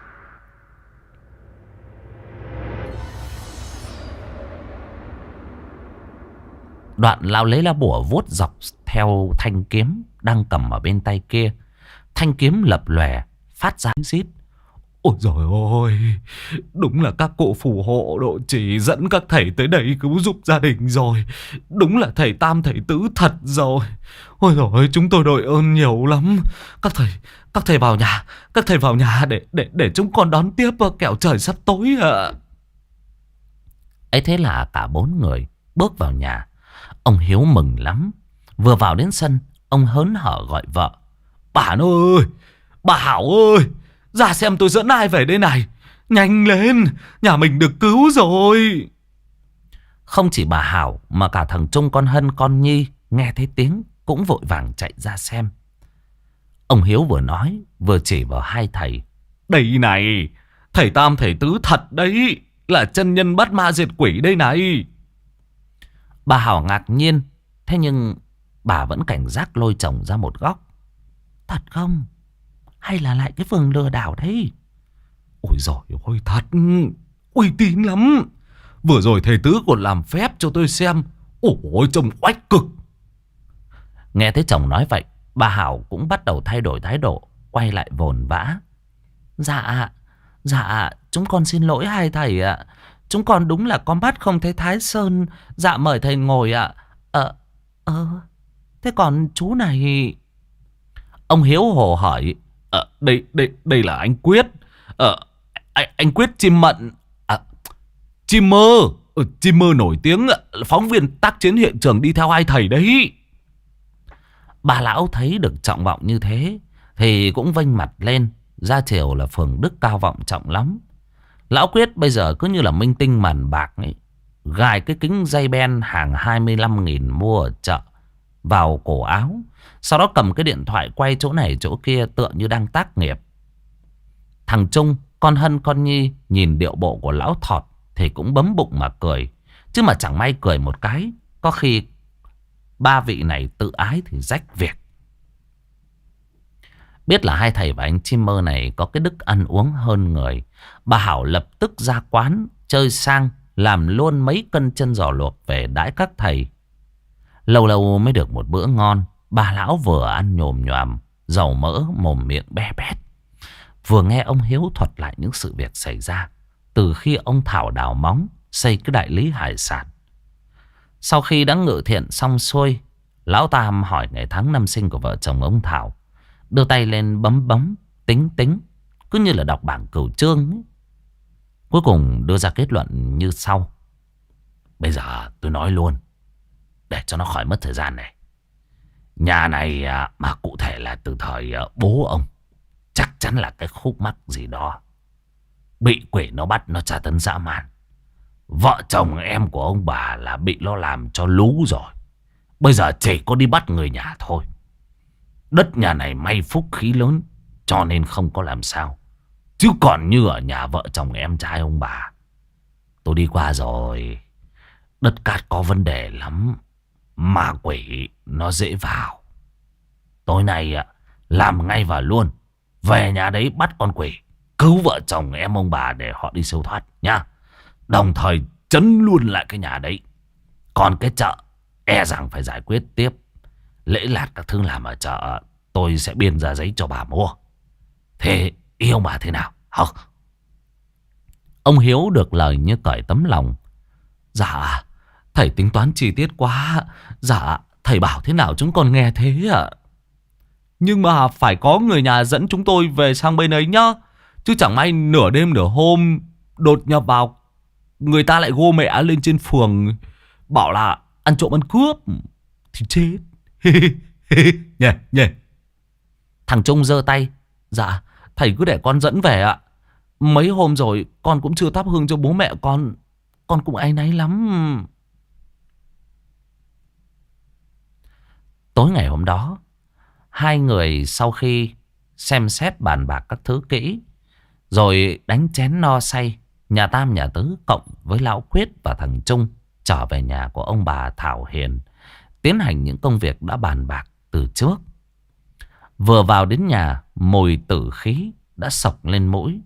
Đoạn lão lấy lá bùa vuốt dọc theo thanh kiếm đang cầm ở bên tay kia. Thanh kiếm lập lòe phát ra rít. Ôi giời ơi, đúng là các cụ phù hộ độ trì dẫn các thầy tới đây cứu giúp gia đình rồi. Đúng là thầy Tam thầy Tứ thật rồi. Ôi giời ơi, chúng tôi đội ơn nhiều lắm. Các thầy, các thầy vào nhà, các thầy vào nhà để để để chúng con đón tiếp, kẻo trời sắp tối ạ. À. Ấy thế là cả bốn người bước vào nhà. Ông Hiếu mừng lắm. Vừa vào đến sân, ông hớn hở gọi vợ. Bà ơi, bà Hảo ơi, ra xem tôi dẫn ai về đây này. Nhanh lên, nhà mình được cứu rồi. Không chỉ bà Hảo mà cả thằng Trung con Hân con Nhi nghe thấy tiếng cũng vội vàng chạy ra xem. Ông Hiếu vừa nói vừa chỉ vào hai thầy. Đây này, thầy Tam thầy Tứ thật đấy, là chân nhân bắt ma diệt quỷ đây này. Bà Hảo ngạc nhiên, thế nhưng bà vẫn cảnh giác lôi chồng ra một góc. Thật không? Hay là lại cái phường lừa đảo đấy? Ôi giời ơi, thật, uy tín lắm. Vừa rồi thầy Tứ còn làm phép cho tôi xem. Ôi trông oách cực. Nghe thấy chồng nói vậy, bà Hảo cũng bắt đầu thay đổi thái độ, quay lại vồn vã. Dạ, dạ, chúng con xin lỗi hai thầy ạ. Chúng con đúng là con mắt không thấy Thái Sơn. Dạ mời thầy ngồi ạ. Ờ, ờ, thế còn chú này? Ông Hiếu hồ hỏi. Ờ, đây, đây, đây là anh Quyết. Ờ, anh, anh Quyết Chim Mận. À, Chim Mơ. Ừ, Chim Mơ nổi tiếng, phóng viên tác chiến hiện trường đi theo hai thầy đấy. Bà lão thấy được trọng vọng như thế thì cũng vênh mặt lên. Ra chiều là phường đức cao vọng trọng lắm. Lão Quyết bây giờ cứ như là minh tinh màn bạc ấy. Gài cái kính dây ben hàng hai mươi lăm nghìn mua ở chợ vào cổ áo. Sau đó cầm cái điện thoại quay chỗ này chỗ kia tựa như đang tác nghiệp. Thằng Trung, con Hân con Nhi nhìn điệu bộ của lão Thọt thì cũng bấm bụng mà cười. Chứ mà chẳng may cười một cái, có khi ba vị này tự ái thì rách việc. Biết là hai thầy và anh Chim Mơ này có cái đức ăn uống hơn người, bà Hảo lập tức ra quán chơi sang, làm luôn mấy cân chân giò luộc về đãi các thầy. Lâu lâu mới được một bữa ngon. Bà lão vừa ăn nhồm nhòm, dầu mỡ, mồm miệng be bét, vừa nghe ông Hiếu thuật lại những sự việc xảy ra từ khi ông Thảo đào móng xây cái đại lý hải sản. Sau khi đã ngự thiện xong xuôi, Lão Tam hỏi ngày tháng năm sinh của vợ chồng ông Thảo, đưa tay lên bấm bấm tính tính, cứ như là đọc bảng cửu chương ấy. Cuối cùng đưa ra kết luận như sau. Bây giờ tôi nói luôn, để cho nó khỏi mất thời gian này. Nhà này mà cụ thể là từ thời bố ông, chắc chắn là cái khúc mắc gì đó. Bị quỷ nó bắt, nó tra tấn dã man. Vợ chồng em của ông bà là bị nó làm cho lú rồi. Bây giờ chỉ có đi bắt người nhà thôi. Đất nhà này may phúc khí lớn, cho nên không có làm sao. Chứ còn như ở nhà vợ chồng em trai ông bà, tôi đi qua rồi, đất cát có vấn đề lắm. Ma quỷ nó dễ vào. Tối nay làm ngay và luôn. Về nhà đấy bắt con quỷ, cứu vợ chồng em ông bà để họ đi siêu thoát nha. Đồng thời chấn luôn lại cái nhà đấy. Còn cái chợ e rằng phải giải quyết tiếp. Lễ lạt các thứ làm ở chợ tôi sẽ biên ra giấy cho bà mua. Thế ý ông bà thế nào hả? Ông Hiếu được lời như cởi tấm lòng. Dạ thầy tính toán chi tiết quá. Dạ thầy bảo thế nào chúng con nghe thế ạ. Nhưng mà phải có người nhà dẫn chúng tôi về sang bên ấy nhá. Chứ chẳng may nửa đêm nửa hôm đột nhập vào, người ta lại gô mẹ lên trên phường bảo là ăn trộm ăn cướp thì chết. Nhè nhè. Thằng Trung giơ tay. Dạ thầy cứ để con dẫn về ạ. Mấy hôm rồi con cũng chưa thắp hương cho bố mẹ con. Con cũng áy náy lắm. Tối ngày hôm đó, hai người sau khi xem xét bàn bạc các thứ kỹ, rồi đánh chén no say, nhà Tam nhà Tứ cộng với Lão Quyết và thằng Trung trở về nhà của ông bà Thảo Hiền, tiến hành những công việc đã bàn bạc từ trước. Vừa vào đến nhà, mùi tử khí đã sộc lên mũi.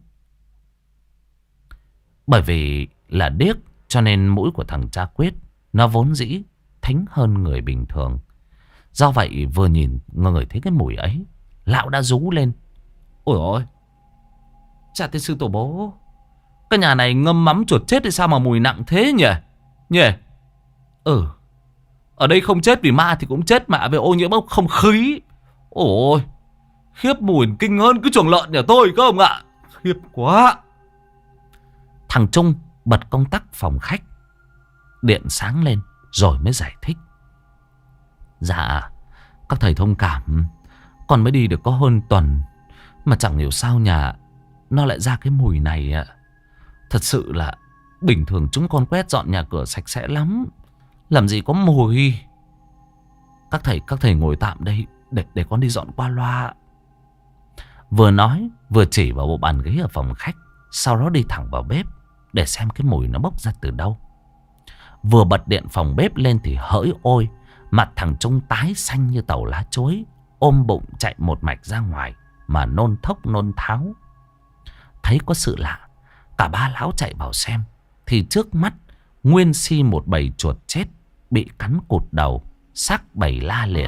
Bởi vì là điếc cho nên mũi của thằng cha Quyết nó vốn dĩ thính hơn người bình thường. Do vậy vừa nhìn người thấy cái mùi ấy, lão đã rú lên. Ôi ôi, cha tiên sư tổ bố, cái nhà này ngâm mắm chuột chết thì sao mà mùi nặng thế nhỉ? Nhỉ? Ừ, ở đây không chết vì ma thì cũng chết mạ về ô nhiễm không khí. Ôi, khiếp, mùi kinh hơn cái chuồng lợn nhà tôi cơ ông ạ. Khiếp quá. Thằng Trung bật công tắc phòng khách, điện sáng lên rồi mới giải thích. Dạ, các thầy thông cảm, con mới đi được có hơn tuần mà chẳng hiểu sao nhà nó lại ra cái mùi này ạ. Thật sự là bình thường chúng con quét dọn nhà cửa sạch sẽ lắm, làm gì có mùi. Các thầy các thầy ngồi tạm đây để để con đi dọn qua loa. Vừa nói vừa chỉ vào bộ bàn ghế ở phòng khách, sau đó đi thẳng vào bếp để xem cái mùi nó bốc ra từ đâu. Vừa bật điện phòng bếp lên thì hỡi ôi, mặt thằng Trung tái xanh như tàu lá chuối, ôm bụng chạy một mạch ra ngoài mà nôn thốc nôn tháo. Thấy có sự lạ, cả ba lão chạy vào xem thì trước mắt nguyên si một bầy chuột chết bị cắn cụt đầu, xác bầy la liệt.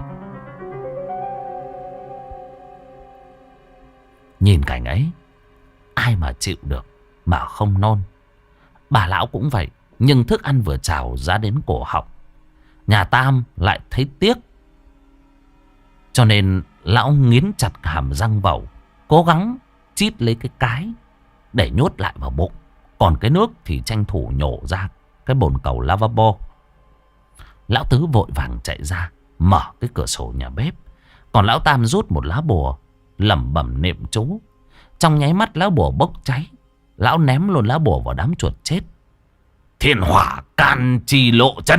Nhìn cảnh ấy, ai mà chịu được mà không nôn. Bà lão cũng vậy, nhưng thức ăn vừa trào ra đến cổ họng, nhà Tam lại thấy tiếc, cho nên lão nghiến chặt hàm răng vẩu, cố gắng chít lấy cái cái để nhốt lại vào bụng. Còn cái nước thì tranh thủ nhổ ra cái bồn cầu lavabo. Lão Tứ vội vàng chạy ra mở cái cửa sổ nhà bếp, còn lão Tam rút một lá bùa lẩm bẩm niệm chú. Trong nháy mắt lá bùa bốc cháy, lão ném luôn lá bùa vào đám chuột chết. Thiên hỏa can chi lộ chân.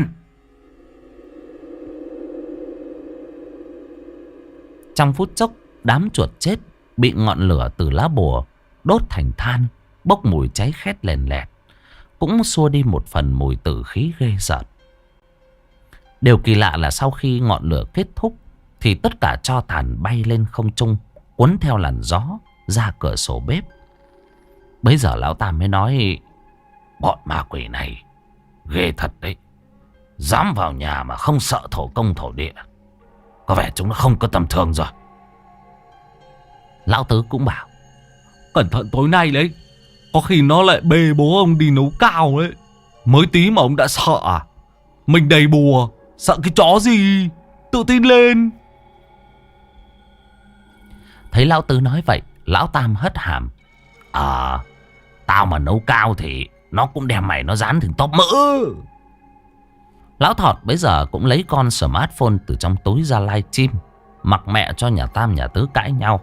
Trong phút chốc, đám chuột chết bị ngọn lửa từ lá bùa đốt thành than, bốc mùi cháy khét lèn lẹt, cũng xua đi một phần mùi tử khí ghê rợn. Điều kỳ lạ là sau khi ngọn lửa kết thúc thì tất cả tro tàn bay lên không trung, cuốn theo làn gió ra cửa sổ bếp. Bấy giờ lão Tam mới nói: bọn ma quỷ này ghê thật đấy, dám vào nhà mà không sợ thổ công thổ địa, có vẻ chúng nó không có tầm thường rồi. Lão Tứ cũng bảo: cẩn thận tối nay đấy, có khi nó lại bê bố ông đi nấu cao đấy. Mới tí mà ông đã sợ à? Mình đầy bùa, sợ cái chó gì? tự tin lên. Thấy lão Tứ nói vậy, lão Tam hất hàm. Ờ, tao mà nấu cao thì nó cũng đem mày nó dán thành tóp mỡ. Lão Thọt bấy giờ cũng lấy con smartphone từ trong túi ra livestream, mặc mẹ cho nhà Tam nhà Tứ cãi nhau.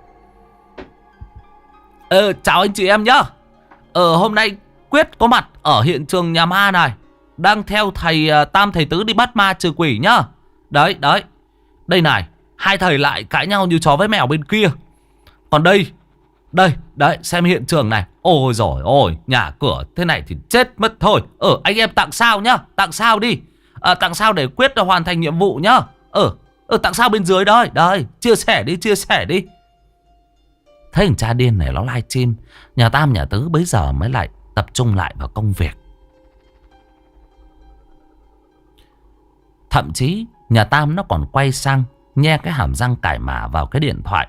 Ờ, chào anh chị em nhá. Ờ, hôm nay Quyết có mặt ở hiện trường nhà ma này, đang theo thầy Tam thầy Tứ đi bắt ma trừ quỷ nhá. Đấy, đấy. Đây này, hai thầy lại cãi nhau như chó với mèo bên kia. Còn đây, đây, đấy, xem hiện trường này. Ôi giời ôi, nhà cửa thế này thì chết mất thôi. Ờ, anh em tặng sao nhá, tặng sao đi. À, tặng sao để Quyết hoàn thành nhiệm vụ nhá. Ờ, ờ tặng sao bên dưới đây, đây, chia sẻ đi, chia sẻ đi. Thấy thằng cha điên này nó livestream, nhà Tam nhà Tứ bấy giờ mới lại tập trung lại vào công việc. Thậm chí nhà Tam nó còn quay sang nhe cái hàm răng cải mả vào cái điện thoại.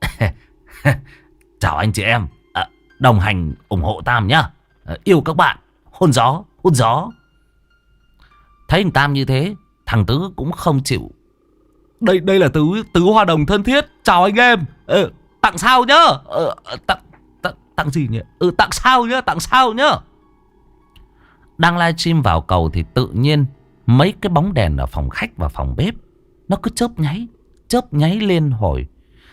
Chào anh chị em, à, đồng hành ủng hộ Tam nhá. À, yêu các bạn, hôn gió, hôn gió. Thấy thằng Tam như thế, thằng Tứ cũng không chịu. Đây đây là Tứ Tứ Hoa Đồng thân thiết, chào anh em. Ờ, tặng sao nhá. Ờ, tặng, tặng, tặng gì nhỉ? Ừ, tặng sao nhá, tặng sao nhá. Đang livestream vào cầu thì tự nhiên mấy cái bóng đèn ở phòng khách và phòng bếp nó cứ chớp nháy, chớp nháy lên hồi.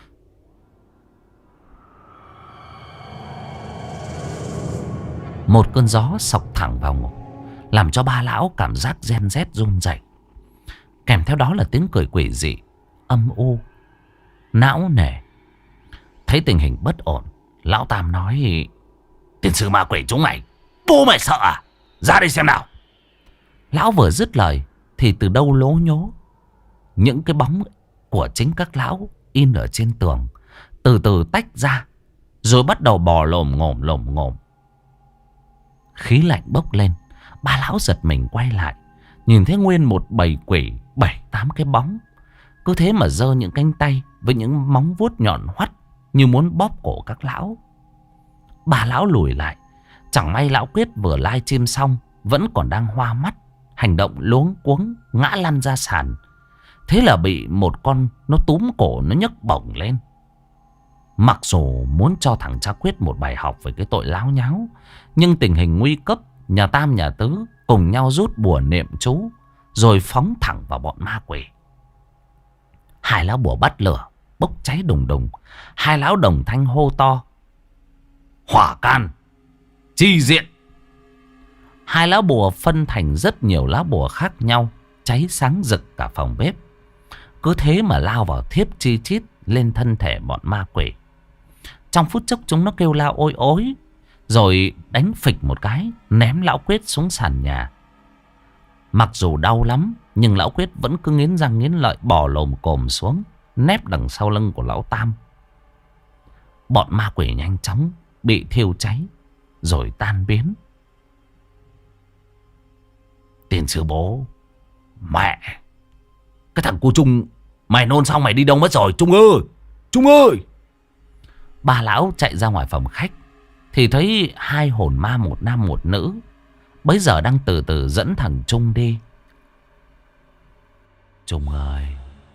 Một cơn gió sộc thẳng vào ngực, làm cho ba lão cảm giác gen rét run rẩy. Kèm theo đó là tiếng cười quỷ dị, âm u, não nề. Thấy tình hình bất ổn, lão Tam nói: Tiền sư ma quỷ chúng mày, bố mày sợ à? Ra đây xem nào. Lão vừa dứt lời thì từ đâu lố nhố, những cái bóng của chính các lão in ở trên tường từ từ tách ra, rồi bắt đầu bò lồm ngồm lồm ngồm. Khí lạnh bốc lên, ba lão giật mình quay lại, nhìn thấy nguyên một bầy quỷ, bảy tám cái bóng, cứ thế mà giơ những cánh tay với những móng vuốt nhọn hoắt như muốn bóp cổ các lão. Ba lão lùi lại. Chẳng may lão Quyết vừa livestream xong vẫn còn đang hoa mắt, hành động luống cuống, ngã lăn ra sàn. Thế là bị một con nó túm cổ, nó nhấc bổng lên. Mặc dù muốn cho thằng cha Quyết một bài học về cái tội láo nháo, nhưng tình hình nguy cấp, nhà Tam nhà Tứ cùng nhau rút bùa niệm chú, rồi phóng thẳng vào bọn ma quỷ. Hai lão bùa bắt lửa bốc cháy đùng đùng. Hai lão đồng thanh hô to: Hỏa can, chi diện. Hai lá bùa phân thành rất nhiều lá bùa khác nhau, cháy sáng rực cả phòng bếp. Cứ thế mà lao vào thiếp chi chít lên thân thể bọn ma quỷ. Trong phút chốc chúng nó kêu la ôi ối, rồi đánh phịch một cái, ném lão Quyết xuống sàn nhà. Mặc dù đau lắm, nhưng lão Quyết vẫn cứ nghiến răng nghiến lợi bò lồm cồm xuống, nép đằng sau lưng của lão Tam. Bọn ma quỷ nhanh chóng bị thiêu cháy rồi tan biến. Tiền sư bố, mẹ, cái thằng cu Trung, mày nôn xong mày đi đâu mất rồi? Trung ơi, Trung ơi. Ba lão chạy ra ngoài phòng khách thì thấy hai hồn ma, một nam một nữ, bấy giờ đang từ từ dẫn thằng Trung đi. Trung ơi,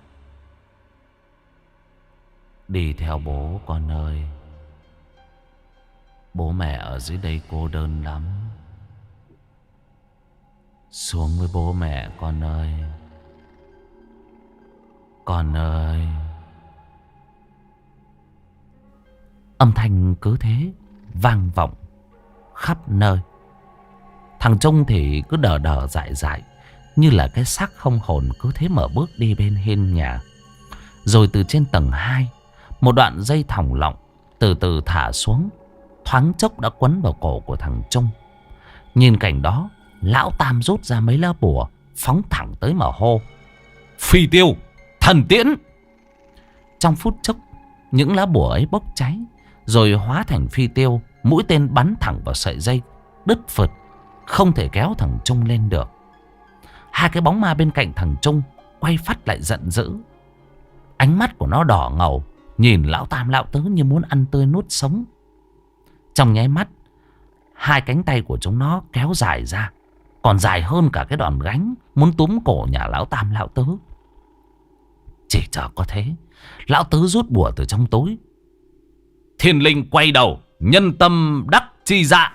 đi theo bố con ơi. Bố mẹ ở dưới đây cô đơn lắm. Xuống với bố mẹ con ơi. Con ơi. Âm thanh cứ thế vang vọng khắp nơi. Thằng Trung thì cứ đờ đờ dại dại, như là cái xác không hồn, cứ thế mở bước đi bên hiên nhà. Rồi từ trên tầng hai, một đoạn dây thòng lọng từ từ thả xuống, thoáng chốc đã quấn vào cổ của thằng Trung. Nhìn cảnh đó, lão Tam rút ra mấy lá bùa, phóng thẳng tới mà hô: Phi tiêu, thần tiễn. Trong phút chốc, những lá bùa ấy bốc cháy, rồi hóa thành phi tiêu, mũi tên bắn thẳng vào sợi dây, đứt phượt, không thể kéo thằng Trung lên được. Hai cái bóng ma bên cạnh thằng Trung quay phát lại giận dữ. Ánh mắt của nó đỏ ngầu, nhìn lão Tam lão Tứ như muốn ăn tươi nuốt sống. Trong nháy mắt, hai cánh tay của chúng nó kéo dài ra, còn dài hơn cả cái đòn gánh, muốn túm cổ nhà lão Tam lão Tứ. Chỉ chờ có thế, lão tứ rút bùa từ trong túi. Thiên linh quay đầu, nhân tâm đắc chi dạ.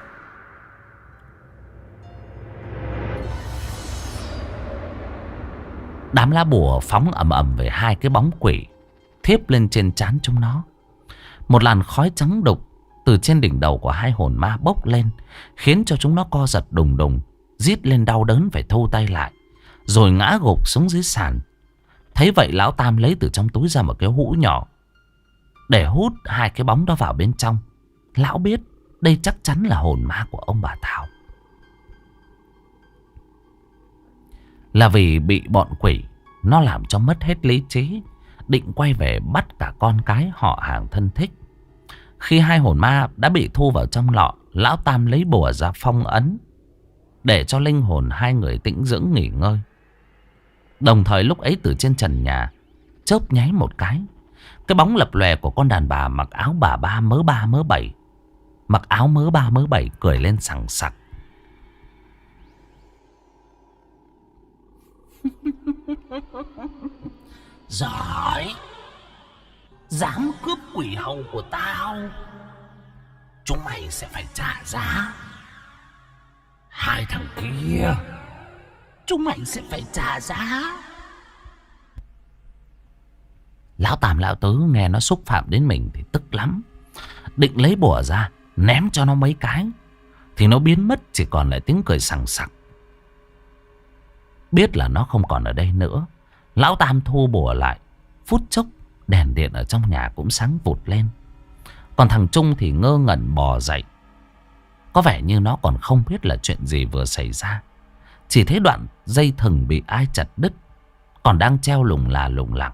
Đám lá bùa phóng ầm ầm về hai cái bóng quỷ, thiếp lên trên trán chúng nó. Một làn khói trắng đục từ trên đỉnh đầu của hai hồn ma bốc lên, khiến cho chúng nó co giật đùng đùng, rít lên đau đớn phải thu tay lại, rồi ngã gục xuống dưới sàn. Thấy vậy, lão Tam lấy từ trong túi ra một cái hũ nhỏ để hút hai cái bóng đó vào bên trong. Lão biết đây chắc chắn là hồn ma của ông bà Thảo. Là vì bị bọn quỷ nó làm cho mất hết lý trí, định quay về bắt cả con cái họ hàng thân thích. Khi hai hồn ma đã bị thu vào trong lọ, lão Tam lấy bùa ra phong ấn để cho linh hồn hai người tĩnh dưỡng nghỉ ngơi. Đồng thời lúc ấy từ trên trần nhà chớp nháy một cái, cái bóng lập lòe của con đàn bà mặc áo bà ba mớ ba mớ bảy, mặc áo mớ ba mớ bảy cười lên sằng sặc. Giỏi, dám cướp quỷ hầu của tao, chúng mày sẽ phải trả giá. Hai thằng kia, chúng mày sẽ phải trả giá. Lão Tam lão Tứ nghe nó xúc phạm đến mình thì tức lắm, định lấy bùa ra ném cho nó mấy cái, thì nó biến mất, chỉ còn lại tiếng cười sằng sặc. Biết là nó không còn ở đây nữa, lão Tam thu bùa lại. Phút chốc đèn điện ở trong nhà cũng sáng vụt lên. Còn thằng Trung thì ngơ ngẩn bò dậy. Có vẻ như nó còn không biết là chuyện gì vừa xảy ra. Chỉ thấy đoạn dây thừng bị ai chặt đứt, còn đang treo lủng là lủng lẳng.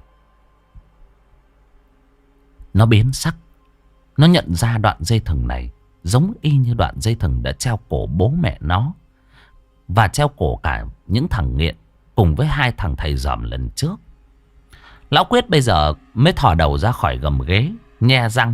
Nó biến sắc. Nó nhận ra đoạn dây thừng này giống y như đoạn dây thừng đã treo cổ bố mẹ nó, và treo cổ cả những thằng nghiện cùng với hai thằng thầy dòm lần trước. Lão Quyết bây giờ mới thò đầu ra khỏi gầm ghế, nhe răng.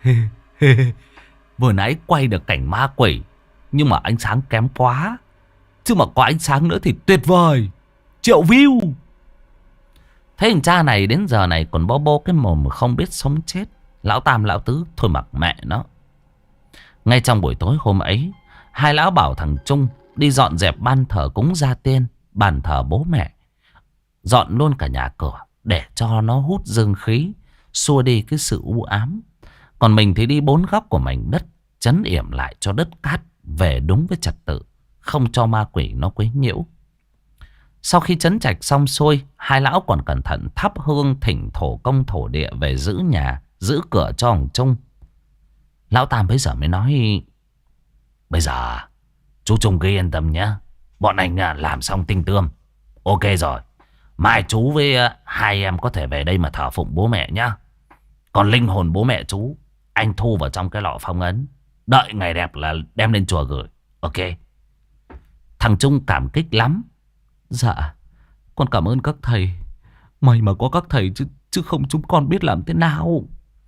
Vừa nãy quay được cảnh ma quỷ, nhưng mà ánh sáng kém quá. Chứ mà có ánh sáng nữa thì tuyệt vời. Triệu view. Thấy thằng cha này đến giờ này còn bó bô cái mồm không biết sống chết. Lão Tam lão Tứ thôi mặc mẹ nó. Ngay trong buổi tối hôm ấy, hai lão bảo thằng Trung đi dọn dẹp ban thờ cúng gia tiên, bàn thờ bố mẹ. Dọn luôn cả nhà cửa để cho nó hút dương khí, xua đi cái sự u ám. Còn mình thì đi bốn góc của mảnh đất, trấn yểm lại cho đất cát về đúng với trật tự, không cho ma quỷ nó quấy nhiễu. Sau khi trấn trạch xong xuôi, hai lão còn cẩn thận thắp hương thỉnh thổ công thổ địa về giữ nhà, giữ cửa cho thằng Trung. Lão Tam bây giờ mới nói: bây giờ chú Trung cứ yên tâm nhé, bọn anh làm xong tinh tươm, ok rồi. Mai chú với hai em có thể về đây mà thờ phụng bố mẹ nhá. Còn linh hồn bố mẹ chú, anh thu vào trong cái lọ phong ấn, đợi ngày đẹp là đem lên chùa gửi. Ok. Thằng Trung cảm kích lắm. Dạ, con cảm ơn các thầy. May mà có các thầy chứ, chứ không chúng con biết làm thế nào.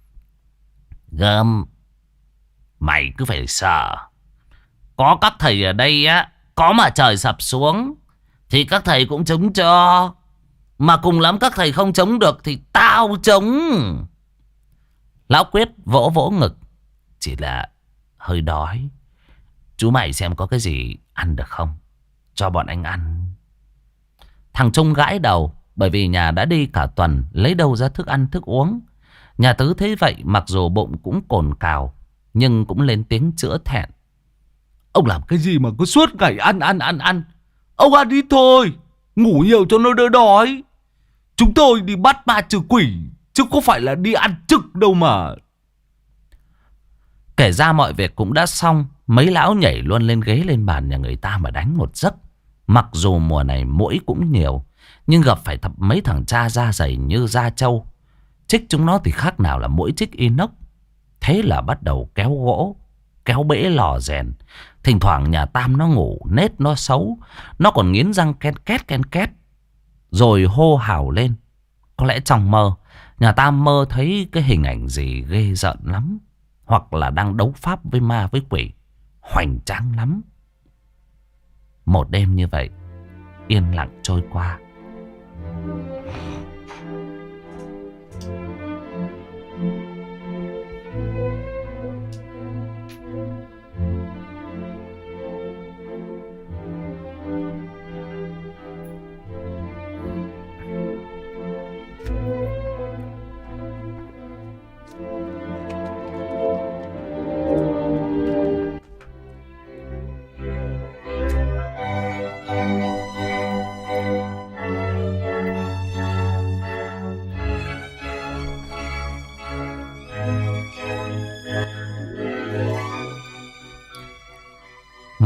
Gơm, mày cứ phải sợ. Có các thầy ở đây á, có mà trời sập xuống thì các thầy cũng chống cho. Mà cùng lắm các thầy không chống được thì tao chống. Lão Quyết vỗ vỗ ngực. Chỉ là hơi đói. Chú mày xem có cái gì ăn được không, cho bọn anh ăn. Thằng Trung gãi đầu, bởi vì nhà đã đi cả tuần, lấy đâu ra thức ăn thức uống. Nhà Tứ thấy vậy, mặc dù bụng cũng cồn cào, nhưng cũng lên tiếng chữa thẹn. Ông làm cái gì mà cứ suốt ngày ăn ăn ăn ăn. Ông ăn đi thôi, ngủ nhiều cho nó đỡ đói. Chúng tôi đi bắt ma trừ quỷ, chứ không phải là đi ăn trực đâu mà. Kể ra mọi việc cũng đã xong. Mấy lão nhảy luôn lên ghế lên bàn nhà người ta mà đánh một giấc. Mặc dù mùa này muỗi cũng nhiều, nhưng gặp phải thập mấy thằng cha da dày như da trâu, chích chúng nó thì khác nào là muỗi chích inox. Thế là bắt đầu kéo gỗ, kéo bể lò rèn. Thỉnh thoảng nhà Tam nó ngủ, nết nó xấu, nó còn nghiến răng ken két ken két, rồi hô hào lên. Có lẽ trong mơ, nhà Tam mơ thấy cái hình ảnh gì ghê rợn lắm, hoặc là đang đấu pháp với ma với quỷ, hoành tráng lắm. Một đêm như vậy yên lặng trôi qua.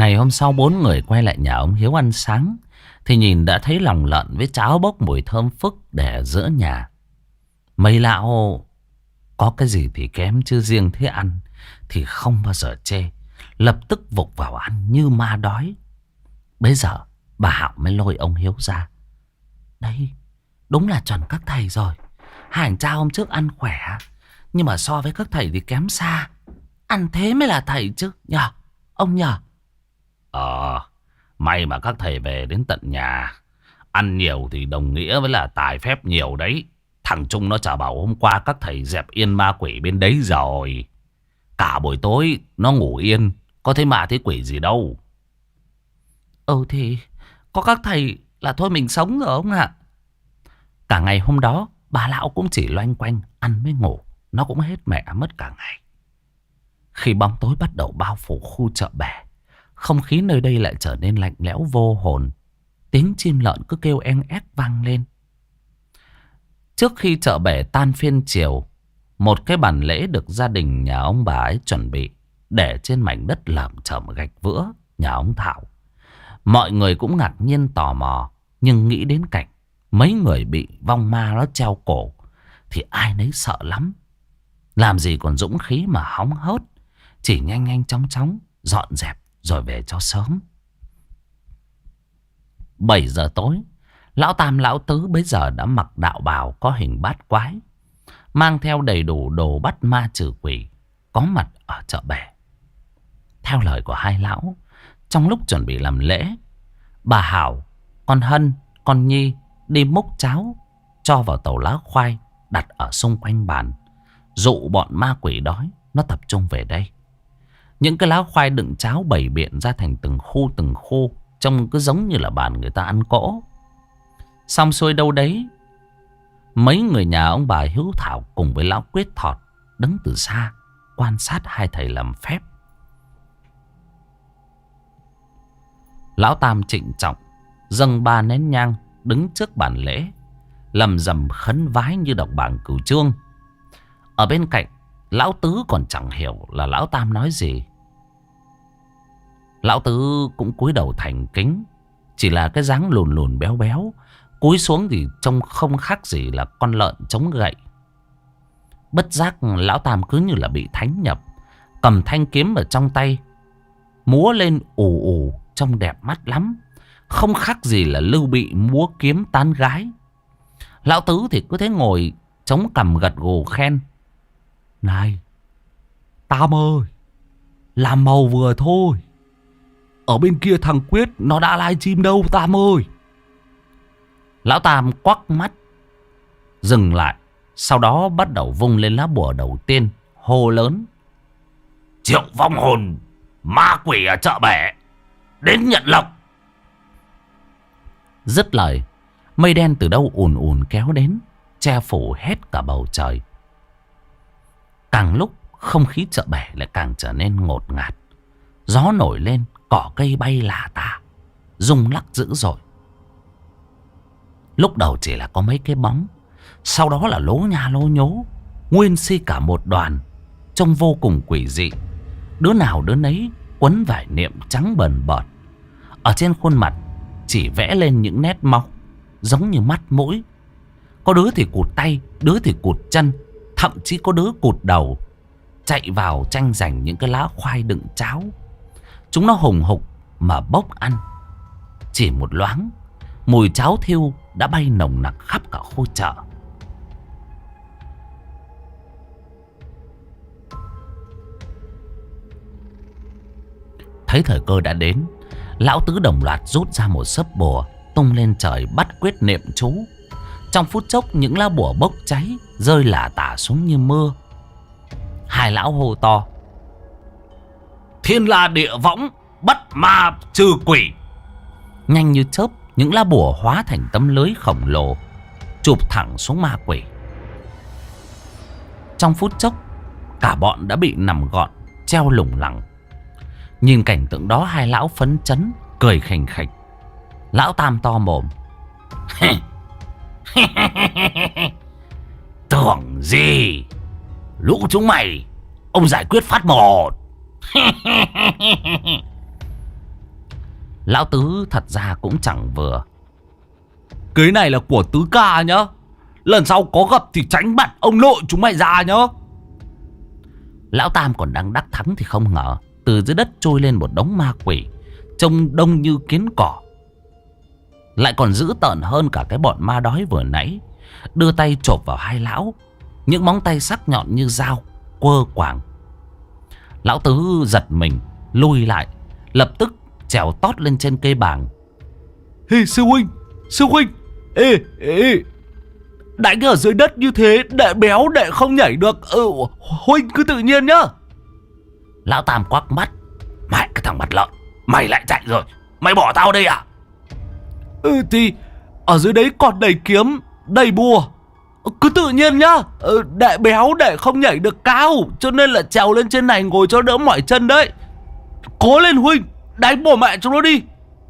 Ngày hôm sau bốn người quay lại nhà ông Hiếu ăn sáng, thì nhìn đã thấy lòng lợn với cháo bốc mùi thơm phức để ở giữa nhà. Mấy lão có cái gì thì kém, chứ riêng thế ăn thì không bao giờ chê. Lập tức vụt vào ăn như ma đói. Bây giờ bà Hạo mới lôi ông Hiếu ra. Đây, đúng là chuẩn các thầy rồi. Hàng cha hôm trước ăn khỏe, nhưng mà so với các thầy thì kém xa. Ăn thế mới là thầy chứ nhờ ông nhờ. Ờ, may mà các thầy về đến tận nhà. Ăn nhiều thì đồng nghĩa với là tài phép nhiều đấy. Thằng Trung nó chả bảo hôm qua các thầy dẹp yên ma quỷ bên đấy rồi. Cả buổi tối nó ngủ yên, có thấy ma thấy quỷ gì đâu. Ừ thì có các thầy là thôi mình sống rồi ông ạ. Cả ngày hôm đó bà lão cũng chỉ loanh quanh ăn với ngủ. Nó cũng hết mẹ mất cả ngày. Khi bóng tối bắt đầu bao phủ khu chợ bè, không khí nơi đây lại trở nên lạnh lẽo vô hồn. Tiếng chim lợn cứ kêu en ép vang lên. Trước khi chợ bè tan phiên chiều, một cái bàn lễ được gia đình nhà ông bà ấy chuẩn bị để trên mảnh đất lởm chởm gạch vữa nhà ông Thảo. Mọi người cũng ngạc nhiên tò mò, nhưng nghĩ đến cảnh mấy người bị vong ma nó treo cổ thì ai nấy sợ lắm. Làm gì còn dũng khí mà hóng hớt, chỉ nhanh nhanh chóng chóng dọn dẹp rồi về cho sớm. Bảy giờ tối, lão Tam lão Tứ bấy giờ đã mặc đạo bào có hình bát quái, mang theo đầy đủ đồ bắt ma trừ quỷ, có mặt ở chợ bè. Theo lời của hai lão, trong lúc chuẩn bị làm lễ, bà Hảo, con Hân, con Nhi đi múc cháo cho vào tàu lá khoai đặt ở xung quanh bàn, dụ bọn ma quỷ đói nó tập trung về đây. Những cái lá khoai đựng cháo bày biện ra thành từng khu từng khu, trông cứ giống như là bàn người ta ăn cỗ. Xong xuôi đâu đấy, mấy người nhà ông bà Hiếu Thảo cùng với lão Quyết Thọt đứng từ xa quan sát hai thầy làm phép. Lão Tam trịnh trọng dâng ba nén nhang đứng trước bàn lễ, lầm rầm khấn vái như đọc bảng cửu chương. Ở bên cạnh, lão Tứ còn chẳng hiểu là lão Tam nói gì. Lão Tứ cũng cúi đầu thành kính, chỉ là cái dáng lùn lùn béo béo, cúi xuống thì trông không khác gì là con lợn chống gậy. Bất giác lão Tam cứ như là bị thánh nhập, cầm thanh kiếm ở trong tay, múa lên ù ù trông đẹp mắt lắm, không khác gì là Lưu Bị múa kiếm tán gái. Lão Tứ thì cứ thế ngồi chống cằm gật gù khen: Này Tam ơi, làm màu vừa thôi. Ở bên kia thằng Quyết nó đã live stream đâu Tam ơi. Lão Tam quắc mắt dừng lại, sau đó bắt đầu vung lên lá bùa đầu tiên, hô lớn: Triệu vong hồn ma quỷ ở chợ bè đến nhận lộc. Dứt lời, mây đen từ đâu ùn ùn kéo đến, che phủ hết cả bầu trời. Càng lúc không khí chợ bè lại càng trở nên ngột ngạt. Gió nổi lên, cỏ cây bay lả tả, rung lắc dữ dội. Lúc đầu chỉ là có mấy cái bóng, sau đó là lố nha lố nhố, nguyên si cả một đoàn, trông vô cùng quỷ dị. Đứa nào đứa nấy quấn vải niệm trắng bần bọt, ở trên khuôn mặt chỉ vẽ lên những nét máu giống như mắt mũi. Có đứa thì cụt tay, đứa thì cụt chân, thậm chí có đứa cụt đầu, chạy vào tranh giành những cái lá khoai đựng cháo. Chúng nó hùng hục mà bốc ăn. Chỉ một loáng, mùi cháo thiêu đã bay nồng nặc khắp cả khu chợ. Thấy thời cơ đã đến, lão Tứ đồng loạt rút ra một sấp bùa, tung lên trời bắt quyết niệm chú. Trong phút chốc, những lá bùa bốc cháy rơi lả tả xuống như mưa. Hai lão hô to: Thiên la địa võng bắt ma trừ quỷ. Nhanh như chớp, những lá bùa hóa thành tấm lưới khổng lồ, chụp thẳng xuống ma quỷ. Trong phút chốc, cả bọn đã bị nằm gọn, treo lủng lẳng. Nhìn cảnh tượng đó, hai lão phấn chấn, cười khành khạch. Lão Tam to mồm: Tưởng gì, lũ chúng mày ông giải quyết phát một. Lão Tứ thật ra cũng chẳng vừa. Cái này là của Tứ ca nhá. Lần sau có gặp thì tránh mặt ông nội chúng mày ra nhá. Lão Tam còn đang đắc thắng thì không ngờ từ dưới đất trôi lên một đống ma quỷ, trông đông như kiến cỏ, lại còn dữ tợn hơn cả cái bọn ma đói vừa nãy. Đưa tay chộp vào hai lão, những móng tay sắc nhọn như dao quơ quàng. Lão Tứ giật mình lùi lại, lập tức trèo tót lên trên cây bàng. Ê sư huynh, sư huynh, ê ê, đánh ở dưới đất như thế đệ béo đệ không nhảy được. Ừ, huynh cứ tự nhiên nhá. Lão Tam quắc mắt. Mẹ cái thằng mặt lợn, mày lại chạy rồi, mày bỏ tao đây à? Ừ thì ở dưới đấy còn đầy kiếm, đầy bùa. Cứ tự nhiên nhá. Ừ, đệ béo đệ không nhảy được cao, cho nên là trèo lên trên này ngồi cho đỡ mỏi chân đấy. Cố lên huynh, đánh bổ mẹ chúng nó đi.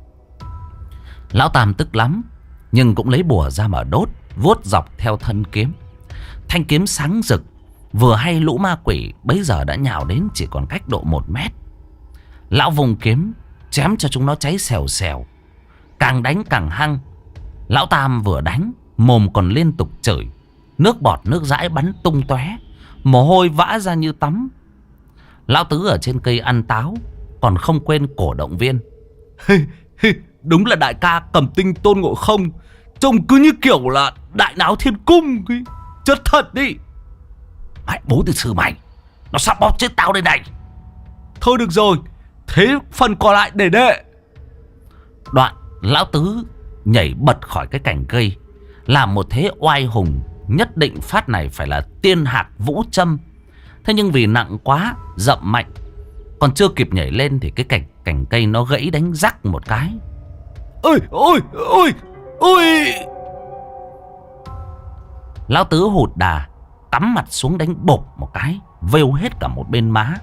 Lão Tam tức lắm, nhưng cũng lấy bùa ra mà đốt, vuốt dọc theo thân kiếm. Thanh kiếm sáng rực, vừa hay lũ ma quỷ bấy giờ đã nhào đến chỉ còn cách độ một mét. Lão vùng kiếm chém cho chúng nó cháy xèo xèo, càng đánh càng hăng. Lão Tam vừa đánh, mồm còn liên tục chửi, nước bọt nước dãi bắn tung tóe, mồ hôi vã ra như tắm. Lão Tứ ở trên cây ăn táo, còn không quên cổ động viên. Hey, hey, đúng là đại ca cầm tinh Tôn Ngộ Không, trông cứ như kiểu là đại náo thiên cung ấy. Chất thật đi. Mẹ bố từ sư mày, nó sắp bóp chết tao đây này. Thôi được rồi, thế phần còn lại để đệ. Đoạn Lão Tứ nhảy bật khỏi cái cành cây, làm một thế oai hùng. Nhất định phát này phải là tiên hạc vũ châm. Thế nhưng vì nặng quá, dậm mạnh, còn chưa kịp nhảy lên thì cái cành cành cây nó gãy đánh rắc một cái. Ôi ôi ôi ôi. Lão Tứ hụt đà, cắm mặt xuống đánh bộp một cái, vêu hết cả một bên má.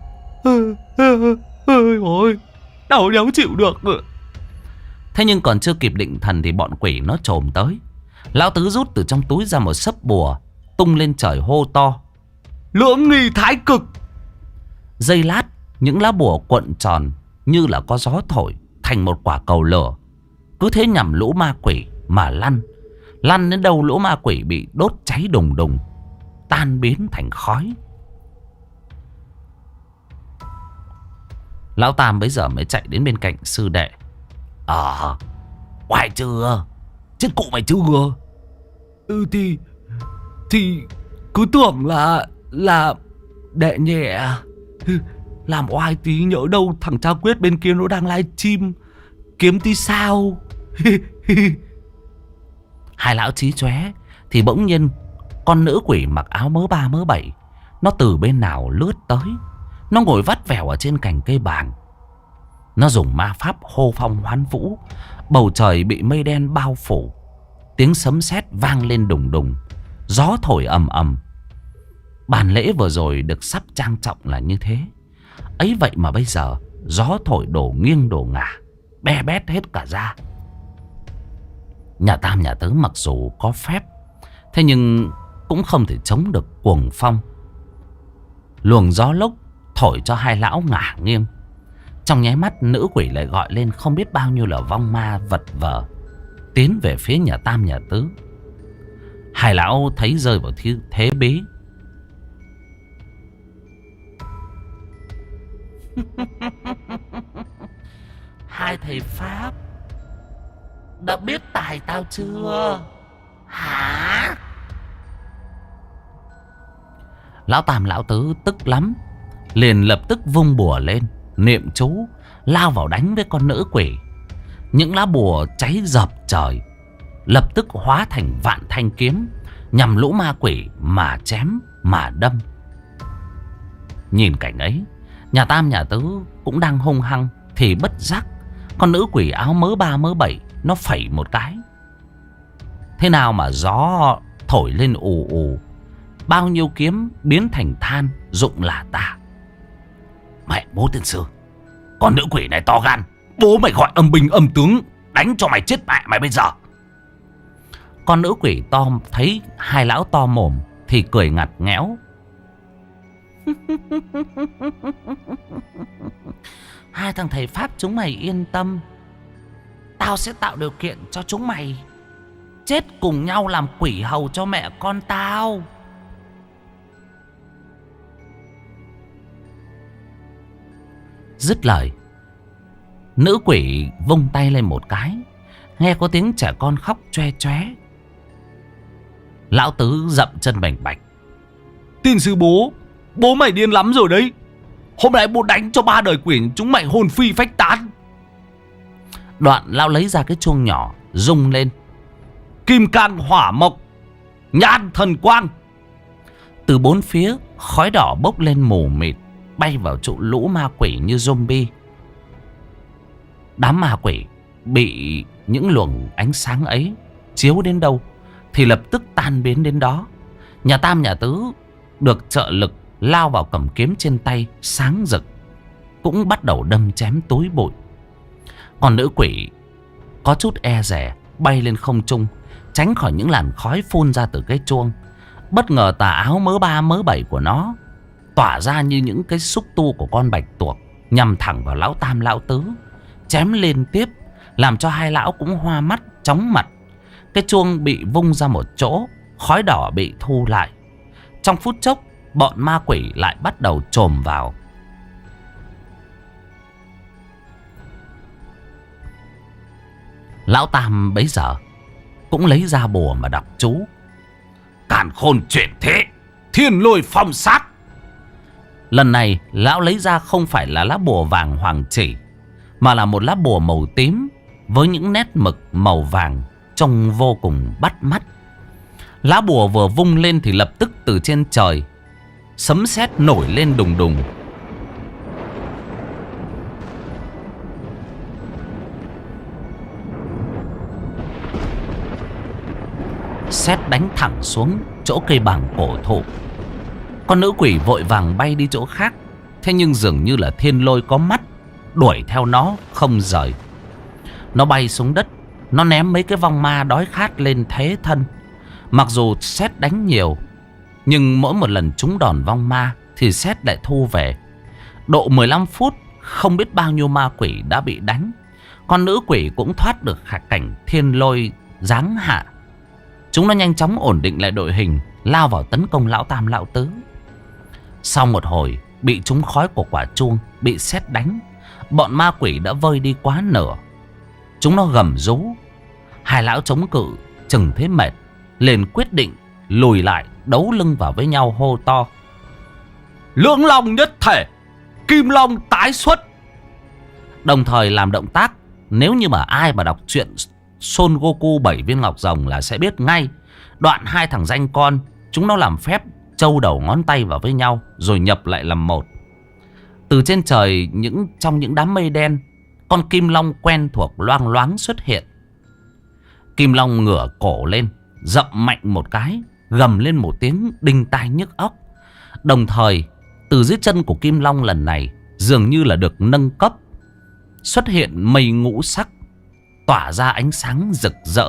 Ôi ôi, đau đéo chịu được. Thế nhưng còn chưa kịp định thần thì bọn quỷ nó trồm tới. Lão Tứ rút từ trong túi ra một sấp bùa, tung lên trời hô to: Lưỡng nghi thái cực. Giây lát, những lá bùa cuộn tròn như là có gió thổi thành một quả cầu lửa, cứ thế nhằm lũ ma quỷ mà lăn. Lăn đến đâu lũ ma quỷ bị đốt cháy đùng đùng, tan biến thành khói. Lão Tam bấy giờ mới chạy đến bên cạnh sư đệ. Ờ, à, oai chưa? Chết cụ mày chưa? Ừ thì Thì cứ tưởng là Là đệ nhẹ. Làm oai tí nhỡ đâu thằng Cha Quyết bên kia nó đang live stream kiếm tí sao. Hai lão chí chóe thì bỗng nhiên con nữ quỷ mặc áo mớ ba mớ bảy, nó từ bên nào lướt tới. Nó ngồi vắt vẻo ở trên cành cây bàng. Nó dùng ma pháp hô phong hoán vũ. Bầu trời bị mây đen bao phủ, tiếng sấm sét vang lên đùng đùng, gió thổi ầm ầm. Bàn lễ vừa rồi được sắp trang trọng là như thế, ấy vậy mà bây giờ gió thổi đổ nghiêng đổ ngả, be bét hết cả ra. Nhà Tam nhà Tứ mặc dù có phép, thế nhưng cũng không thể chống được cuồng phong. Luồng gió lốc thổi cho hai lão ngả nghiêng. Trong nháy mắt, nữ quỷ lại gọi lên không biết bao nhiêu là vong ma vật vờ, tiến về phía nhà Tam nhà Tứ. Hai lão thấy rơi vào thế bí. Hai thầy Pháp đã biết tài tao chưa? Hả? Lão Tam lão Tứ tức lắm, liền lập tức vung bùa lên, niệm chú, lao vào đánh với con nữ quỷ. Những lá bùa cháy dập trời, lập tức hóa thành vạn thanh kiếm, nhằm lũ ma quỷ mà chém mà đâm. Nhìn cảnh ấy, nhà Tam nhà Tứ cũng đang hung hăng thì bất giác con nữ quỷ áo mớ ba mớ bảy nó phẩy một cái. Thế nào mà gió thổi lên ù ù, bao nhiêu kiếm biến thành than rụng lả tả. Mẹ bố tiên sư, con nữ quỷ này to gan, bố mày gọi âm binh âm tướng đánh cho mày chết mẹ mày bây giờ. Con nữ quỷ to thấy hai lão to mồm thì cười ngặt nghẽo. Hai thằng thầy Pháp chúng mày yên tâm, tao sẽ tạo điều kiện cho chúng mày chết cùng nhau làm quỷ hầu cho mẹ con tao. Dứt lời, nữ quỷ vung tay lên một cái, nghe có tiếng trẻ con khóc choe choé. Lão Tứ dậm chân bành bạch. Tiên sư bố, bố mày điên lắm rồi đấy. Hôm nay bố đánh cho ba đời quỷ chúng mày hồn phi phách tán. Đoạn lão lấy ra cái chuông nhỏ, rung lên. Kim can hỏa mộc, nhan thần quang. Từ bốn phía, khói đỏ bốc lên mù mịt, bay vào chỗ lũ ma quỷ như zombie. Đám ma quỷ bị những luồng ánh sáng ấy chiếu đến đâu thì lập tức tan biến đến đó. Nhà Tam nhà Tứ được trợ lực lao vào cầm kiếm trên tay sáng rực, cũng bắt đầu đâm chém tối bụi. Còn nữ quỷ có chút e dè bay lên không trung, tránh khỏi những làn khói phun ra từ cái chuông. Bất ngờ tà áo mớ ba mớ bảy của nó tỏa ra như những cái xúc tu của con bạch tuộc, nhằm thẳng vào lão Tam lão Tứ, chém liên tiếp, làm cho hai lão cũng hoa mắt chóng mặt. Cái chuông bị vung ra một chỗ, khói đỏ bị thu lại. Trong phút chốc, bọn ma quỷ lại bắt đầu chồm vào. Lão Tam bấy giờ cũng lấy ra bùa mà đọc chú. Càn khôn chuyển thế, thiên lôi phong sát. Lần này lão lấy ra không phải là lá bùa vàng hoàng chỉ, mà là một lá bùa màu tím với những nét mực màu vàng, trông vô cùng bắt mắt. Lá bùa vừa vung lên thì lập tức từ trên trời sấm sét nổi lên đùng đùng. Sét đánh thẳng xuống chỗ cây bàng cổ thụ. Con nữ quỷ vội vàng bay đi chỗ khác, thế nhưng dường như là thiên lôi có mắt, đuổi theo nó không rời. Nó bay xuống đất, nó ném mấy cái vong ma đói khát lên thế thân. Mặc dù sét đánh nhiều, nhưng mỗi một lần trúng đòn vong ma thì sét lại thu về. Độ mười lăm phút, không biết bao nhiêu ma quỷ đã bị đánh. Con nữ quỷ cũng thoát được cảnh thiên lôi giáng hạ. Chúng nó nhanh chóng ổn định lại đội hình, lao vào tấn công lão Tam lão Tứ. Sau một hồi bị trúng khói của quả chuông, bị sét đánh, bọn ma quỷ đã vơi đi quá nửa. Chúng nó gầm rú. Hai lão chống cự chừng thấy mệt, liền quyết định lùi lại, đấu lưng vào với nhau, hô to: Lưỡng long nhất thể, kim long tái xuất. Đồng thời làm động tác. Nếu như mà ai mà đọc truyện Son Goku bảy viên ngọc rồng là sẽ biết ngay. Đoạn hai thằng danh con, chúng nó làm phép trâu đầu ngón tay vào với nhau, rồi nhập lại làm một. Từ trên trời, những trong những đám mây đen, con kim long quen thuộc loang loáng xuất hiện. Kim long ngửa cổ lên, dậm mạnh một cái, gầm lên một tiếng đinh tai nhức óc. Đồng thời, từ dưới chân của kim long lần này dường như là được nâng cấp, xuất hiện mây ngũ sắc, tỏa ra ánh sáng rực rỡ.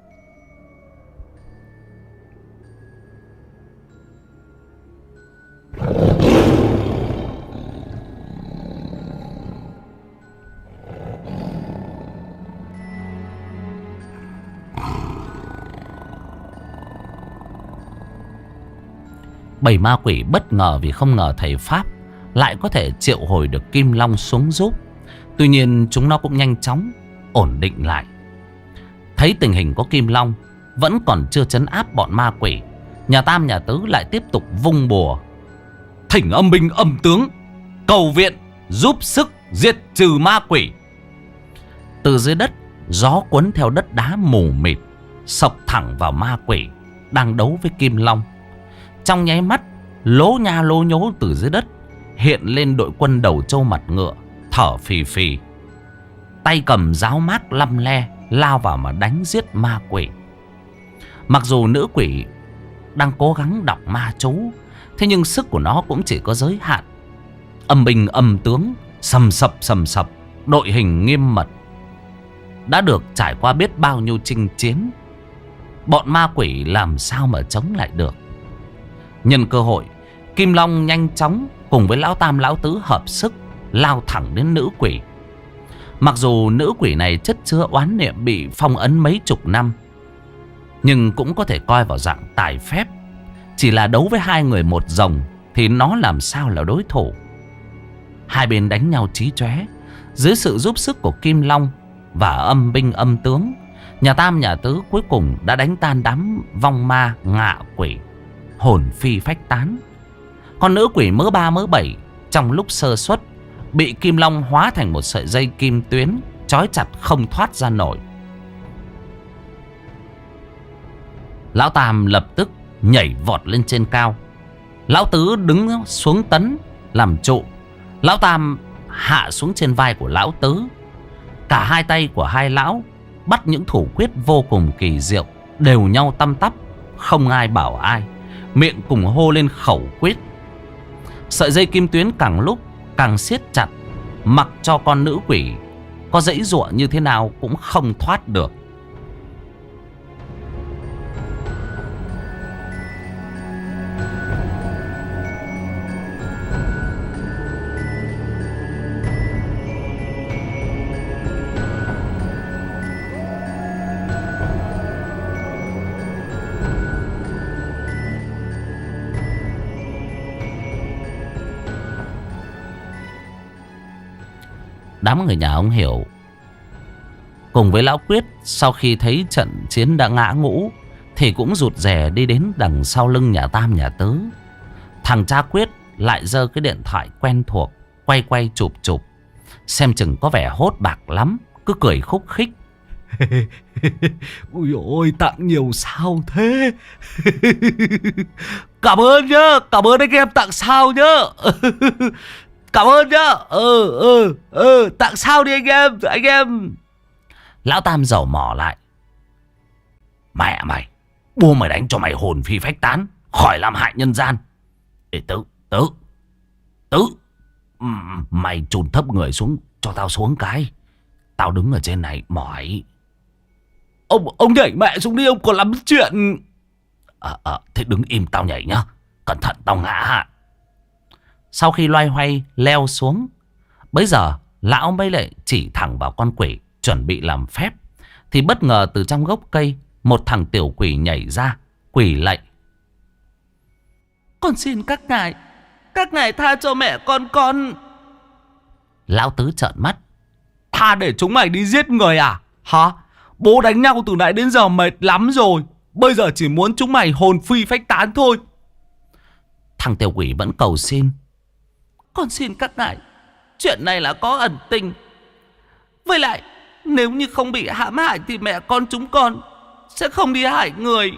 Bảy ma quỷ bất ngờ vì không ngờ thầy Pháp lại có thể triệu hồi được kim long xuống giúp. Tuy nhiên chúng nó cũng nhanh chóng ổn định lại. Thấy tình hình có kim long vẫn còn chưa trấn áp bọn ma quỷ, nhà Tam nhà Tứ lại tiếp tục vung bùa Thỉnh âm binh âm tướng, cầu viện giúp sức diệt trừ ma quỷ. Từ dưới đất, gió cuốn theo đất đá mù mịt, sộc thẳng vào ma quỷ đang đấu với kim long. Trong nháy mắt, lố nha lố nhố từ dưới đất hiện lên đội quân đầu trâu mặt ngựa, thở phì phì, tay cầm giáo mác lăm le, lao vào mà đánh giết ma quỷ. Mặc dù nữ quỷ đang cố gắng đọc ma chú, thế nhưng sức của nó cũng chỉ có giới hạn. Âm binh âm tướng sầm sập sầm sập, đội hình nghiêm mật, đã được trải qua biết bao nhiêu chinh chiến. Bọn ma quỷ làm sao mà chống lại được. Nhân cơ hội, kim long nhanh chóng cùng với lão Tam lão Tứ hợp sức lao thẳng đến nữ quỷ. Mặc dù nữ quỷ này chất chứa oán niệm bị phong ấn mấy chục năm, nhưng cũng có thể coi vào dạng tài phép. Chỉ là đấu với hai người một rồng thì nó làm sao là đối thủ. Hai bên đánh nhau chí chóe. Dưới sự giúp sức của Kim Long và âm binh âm tướng, nhà Tam nhà Tứ cuối cùng đã đánh tan đám vong ma ngạ quỷ, hồn phi phách tán. Con nữ quỷ mớ ba mớ bảy trong lúc sơ suất bị Kim Long hóa thành một sợi dây kim tuyến, trói chặt không thoát ra nổi. Lão Tam lập tức nhảy vọt lên trên cao. Lão Tứ đứng xuống tấn làm trụ. Lão Tam hạ xuống trên vai của Lão Tứ. Cả hai tay của hai lão bắt những thủ quyết vô cùng kỳ diệu, đều nhau tăm tắp, không ai bảo ai, miệng cùng hô lên khẩu quyết. Sợi dây kim tuyến càng lúc càng siết chặt, mặc cho con nữ quỷ có giãy giụa như thế nào cũng không thoát được. Đám người nhà ông Hiểu cùng với Lão Quyết sau khi thấy trận chiến đã ngã ngũ thì cũng rụt rè đi đến đằng sau lưng nhà Tam nhà Tứ. Thằng cha Quyết lại giơ cái điện thoại quen thuộc, quay quay chụp chụp, xem chừng có vẻ hốt bạc lắm, cứ cười khúc khích. Ui ôi, tặng nhiều sao thế? Cảm ơn nhá, cảm ơn anh em tặng sao nhá. Cảm ơn nhá. Ừ ừ ừ tặng sao đi anh em. Anh em. Lão Tam dầu mỏ lại. Mẹ mày, bố mày đánh cho mày hồn phi phách tán, khỏi làm hại nhân gian. Ê Tứ, Tứ, Tứ, mày chùn thấp người xuống cho tao xuống cái. Tao đứng ở trên này mỏi. Ông ông nhảy mẹ xuống đi, ông còn lắm chuyện. Ờ à, à, thế đứng im tao nhảy nhá. Cẩn thận tao ngã. Sau khi loay hoay leo xuống, bấy giờ lão mới lại chỉ thẳng vào con quỷ chuẩn bị làm phép, thì bất ngờ từ trong gốc cây một thằng tiểu quỷ nhảy ra, quỳ lạy. Con xin các ngài, các ngài tha cho mẹ con con. Lão Tứ trợn mắt. Tha để chúng mày đi giết người à? Hả? Bố đánh nhau từ nãy đến giờ mệt lắm rồi, bây giờ chỉ muốn chúng mày hồn phi phách tán thôi. Thằng tiểu quỷ vẫn cầu xin. Con xin các ngài, chuyện này là có ẩn tình. Với lại nếu như không bị hãm hại thì mẹ con chúng con sẽ không đi hại người.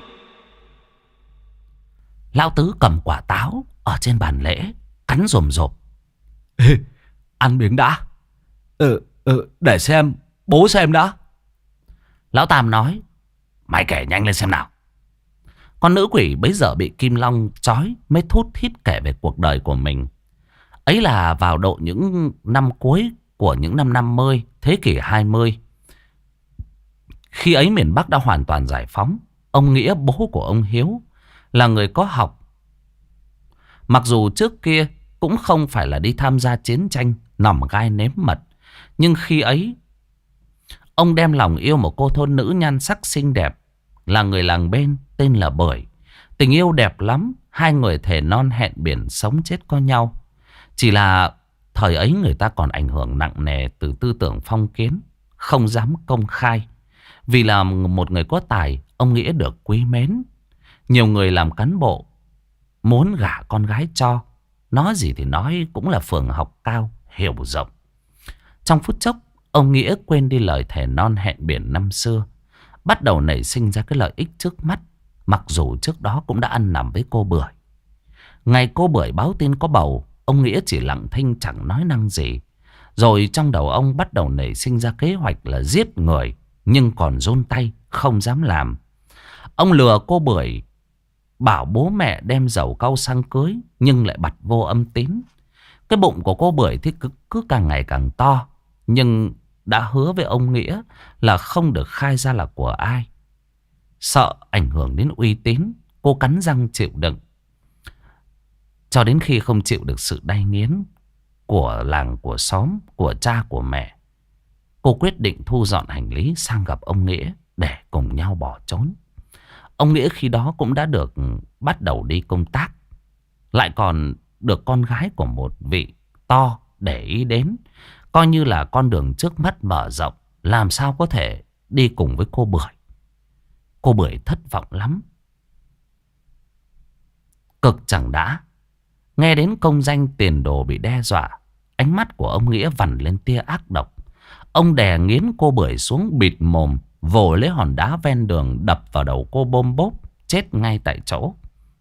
Lão Tứ cầm quả táo ở trên bàn lễ, cắn rồm rộp. Ê, ăn miếng đã. Ừ, ừ, để xem, bố xem đã. Lão Tam nói. Mày kể nhanh lên xem nào. Con nữ quỷ bấy giờ bị Kim Long trói mới thút thít kể về cuộc đời của mình. Ấy là vào độ những năm cuối của những năm năm mươi, thế kỷ hai mươi. Khi ấy miền Bắc đã hoàn toàn giải phóng. Ông Nghĩa, bố của ông Hiếu, là người có học. Mặc dù trước kia cũng không phải là đi tham gia chiến tranh nòng gai nếm mật, nhưng khi ấy ông đem lòng yêu một cô thôn nữ nhan sắc xinh đẹp, là người làng bên tên là Bưởi. Tình yêu đẹp lắm, hai người thề non hẹn biển sống chết có nhau. Chỉ là thời ấy người ta còn ảnh hưởng nặng nề từ tư tưởng phong kiến, không dám công khai. Vì là một người có tài, ông Nghĩa được quý mến. Nhiều người làm cán bộ muốn gả con gái cho. Nói gì thì nói, cũng là phường học cao, hiểu rộng. Trong phút chốc, ông Nghĩa quên đi lời thề non hẹn biển năm xưa, bắt đầu nảy sinh ra cái lợi ích trước mắt. Mặc dù trước đó cũng đã ăn nằm với cô Bưởi. Ngày cô Bưởi báo tin có bầu, ông Nghĩa chỉ lặng thinh chẳng nói năng gì. Rồi trong đầu ông bắt đầu nảy sinh ra kế hoạch là giết người, nhưng còn run tay, không dám làm. Ông lừa cô Bưởi bảo bố mẹ đem dầu cau sang cưới, nhưng lại bặt vô âm tín. Cái bụng của cô Bưởi thì cứ, cứ càng ngày càng to, nhưng đã hứa với ông Nghĩa là không được khai ra là của ai. Sợ ảnh hưởng đến uy tín, cô cắn răng chịu đựng. Cho đến khi không chịu được sự đay nghiến của làng, của xóm, của cha, của mẹ, cô quyết định thu dọn hành lý sang gặp ông Nghĩa để cùng nhau bỏ trốn. Ông Nghĩa khi đó cũng đã được bắt đầu đi công tác, lại còn được con gái của một vị to để ý đến, coi như là con đường trước mắt mở rộng, làm sao có thể đi cùng với cô Bưởi. Cô Bưởi thất vọng lắm. Cực chẳng đã, nghe đến công danh tiền đồ bị đe dọa, ánh mắt của ông Nghĩa vằn lên tia ác độc. Ông đè nghiến cô Bưởi xuống bịt mồm, vồ lấy hòn đá ven đường đập vào đầu cô bôm bốp, chết ngay tại chỗ.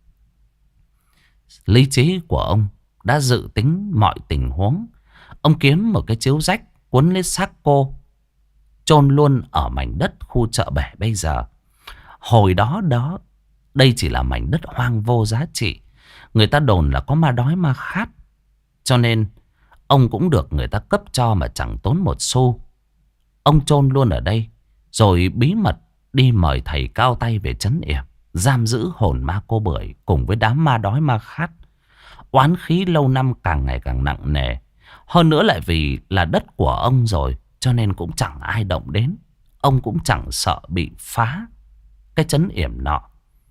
Lý trí của ông đã dự tính mọi tình huống. Ông kiếm một cái chiếu rách cuốn lấy xác cô, chôn luôn ở mảnh đất khu chợ bể bây giờ. Hồi đó đó, đây chỉ là mảnh đất hoang vô giá trị. Người ta đồn là có ma đói ma khát, cho nên ông cũng được người ta cấp cho mà chẳng tốn một xu. Ông chôn luôn ở đây, rồi bí mật đi mời thầy cao tay về trấn yểm, giam giữ hồn ma cô Bưởi cùng với đám ma đói ma khát. Oán khí lâu năm càng ngày càng nặng nề. Hơn nữa lại vì là đất của ông rồi, cho nên cũng chẳng ai động đến. Ông cũng chẳng sợ bị phá cái trấn yểm nọ.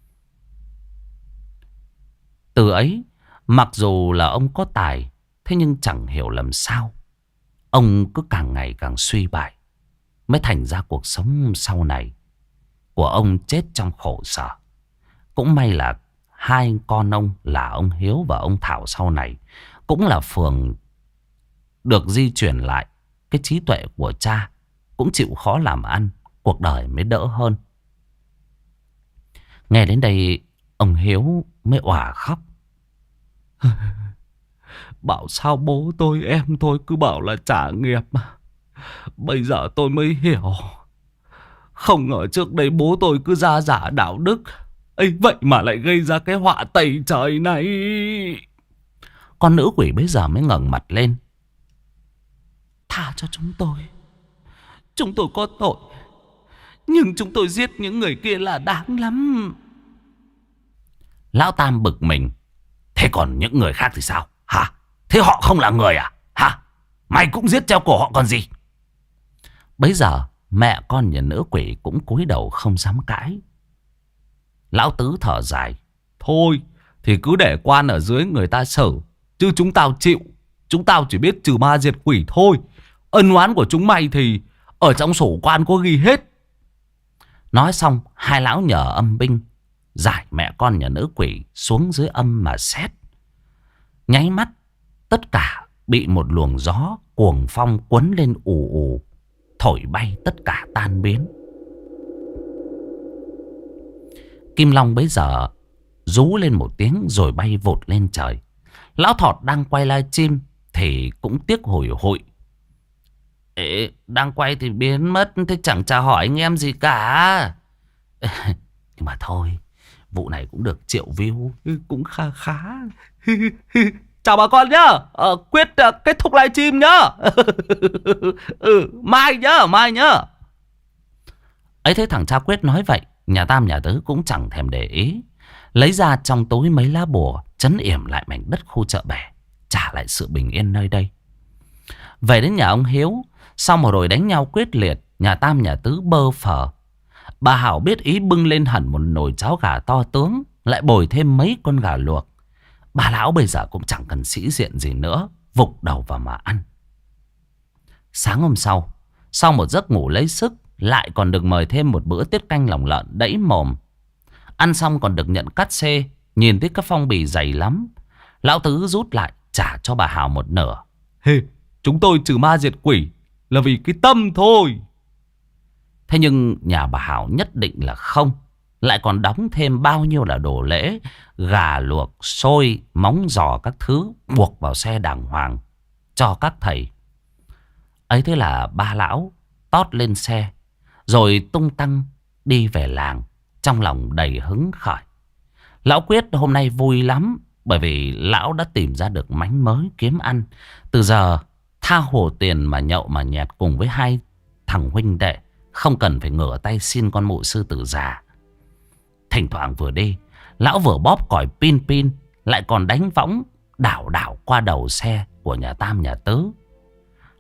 Từ ấy, mặc dù là ông có tài, thế nhưng chẳng hiểu làm sao ông cứ càng ngày càng suy bại, mới thành ra cuộc sống sau này của ông chết trong khổ sở. Cũng may là hai con ông là ông Hiếu và ông Thảo sau này cũng là phường được di chuyển lại cái trí tuệ của cha, cũng chịu khó làm ăn, cuộc đời mới đỡ hơn. Nghe đến đây, ông Hiếu mới òa khóc. Bảo sao bố tôi em tôi cứ bảo là trả nghiệp mà. Bây giờ tôi mới hiểu. Không ngờ trước đây bố tôi cứ ra giả đạo đức ấy, vậy mà lại gây ra cái họa tày trời này. Con nữ quỷ bây giờ mới ngẩng mặt lên. Tha cho chúng tôi. Chúng tôi có tội, nhưng chúng tôi giết những người kia là đáng lắm. Lão Tam bực mình. Thế còn những người khác thì sao? Hả? Thế họ không là người à? Hả? Mày cũng giết treo cổ họ còn gì? Bấy giờ mẹ con nhà nữ quỷ cũng cúi đầu không dám cãi. Lão Tứ thở dài. Thôi thì cứ để quan ở dưới người ta xử, chứ chúng tao chịu. Chúng tao chỉ biết trừ ma diệt quỷ thôi. Ân oán của chúng mày thì ở trong sổ quan có ghi hết. Nói xong, hai lão nhờ âm binh giải mẹ con nhà nữ quỷ xuống dưới âm mà xét. Nháy mắt, tất cả bị một luồng gió cuồng phong cuốn lên ù ù, thổi bay tất cả tan biến. Kim Long bấy giờ rú lên một tiếng rồi bay vụt lên trời. Lão Thọt đang quay livestream thì cũng tiếc hủi hụi. Ê, đang quay thì biến mất, thế chẳng chào hỏi anh em gì cả. Nhưng mà thôi, vụ này cũng được triệu view, cũng khá khá. Chào bà con nhá. ờ, Quyết uh, kết thúc livestream nhá. ừ, Mai nhá, mai nhá. Ấy thế thằng cha Quyết nói vậy, nhà Tam nhà Tứ cũng chẳng thèm để ý, lấy ra trong túi mấy lá bùa trấn yểm lại mảnh đất khu chợ bể, trả lại sự bình yên nơi đây. Về đến nhà ông Hiếu, sau một hồi đánh nhau quyết liệt, nhà Tam nhà Tứ bơ phờ. Bà Hảo biết ý bưng lên hẳn một nồi cháo gà to tướng, lại bồi thêm mấy con gà luộc. Bà lão bây giờ cũng chẳng cần sĩ diện gì nữa, vục đầu vào mà ăn. Sáng hôm sau, sau một giấc ngủ lấy sức, lại còn được mời thêm một bữa tiết canh lòng lợn đẫy mồm. Ăn xong còn được nhận cát xê, nhìn thấy các phong bì dày lắm. Lão Tứ rút lại trả cho bà Hảo một nửa. Hey, chúng tôi trừ ma diệt quỷ là vì cái tâm thôi. Thế nhưng nhà bà Hảo nhất định là không, lại còn đóng thêm bao nhiêu là đồ lễ, gà luộc, xôi, móng giò các thứ, buộc vào xe đàng hoàng cho các thầy. Ấy thế là ba lão tót lên xe, rồi tung tăng đi về làng, trong lòng đầy hứng khởi. Lão Quyết hôm nay vui lắm, bởi vì lão đã tìm ra được mánh mới kiếm ăn. Từ giờ tha hồ tiền mà nhậu mà nhẹt cùng với hai thằng huynh đệ, không cần phải ngửa tay xin con mụ sư tử già. Thỉnh thoảng vừa đi, lão vừa bóp còi pin pin, lại còn đánh võng đảo đảo qua đầu xe của nhà Tam nhà Tứ.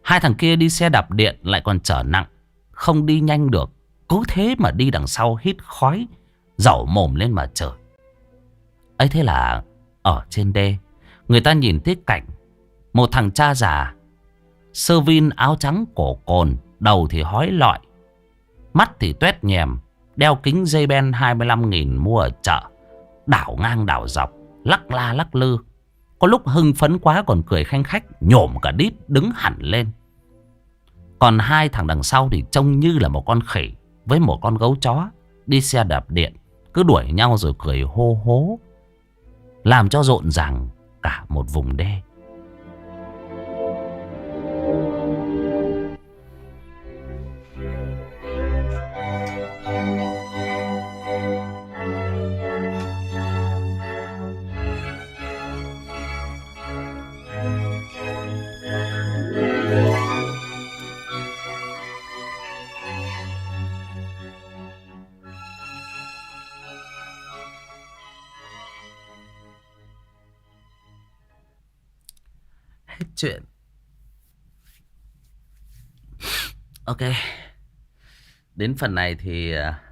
Hai thằng kia đi xe đạp điện lại còn chở nặng, không đi nhanh được, cứ thế mà đi đằng sau hít khói, dẩu mồm lên mà chửi. Ấy thế là ở trên đê, người ta nhìn thấy cảnh một thằng cha già, sơ vin áo trắng cổ cồn, đầu thì hói lọi, mắt thì tuét nhèm, đeo kính dây ben hai mươi lăm nghìn mua ở chợ, đảo ngang đảo dọc, lắc la lắc lư. Có lúc hưng phấn quá còn cười khanh khách, nhổm cả đít đứng hẳn lên. Còn hai thằng đằng sau thì trông như là một con khỉ với một con gấu chó đi xe đạp điện, cứ đuổi nhau rồi cười hô hố, làm cho rộn ràng cả một vùng đê. Hết chuyện. Ok. Đến phần này thì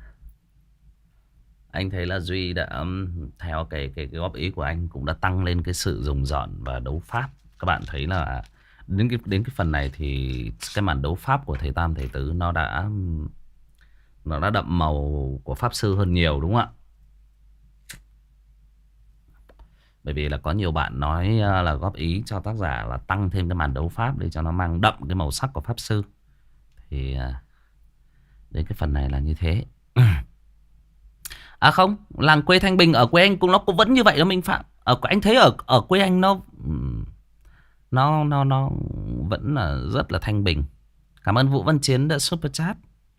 anh thấy là Duy đã um, theo cái, cái cái góp ý của anh cũng đã tăng lên cái sự rùng rợn và đấu pháp. Các bạn thấy là đến cái đến cái phần này thì cái màn đấu pháp của thầy Tam thầy Tứ nó đã nó đã đậm màu của pháp sư hơn nhiều, đúng không ạ? Bởi vì là có nhiều bạn nói là góp ý cho tác giả là tăng thêm cái màn đấu pháp để cho nó mang đậm cái màu sắc của pháp sư. Thì đến cái phần này là như thế. À không, làng quê Thanh Bình ở quê anh cũng nó cũng vẫn như vậy đó Minh Phạm. Ở anh thấy ở ở quê anh nó nó nó nó vẫn là rất là thanh bình. Cảm ơn Vũ Văn Chiến đã super chat.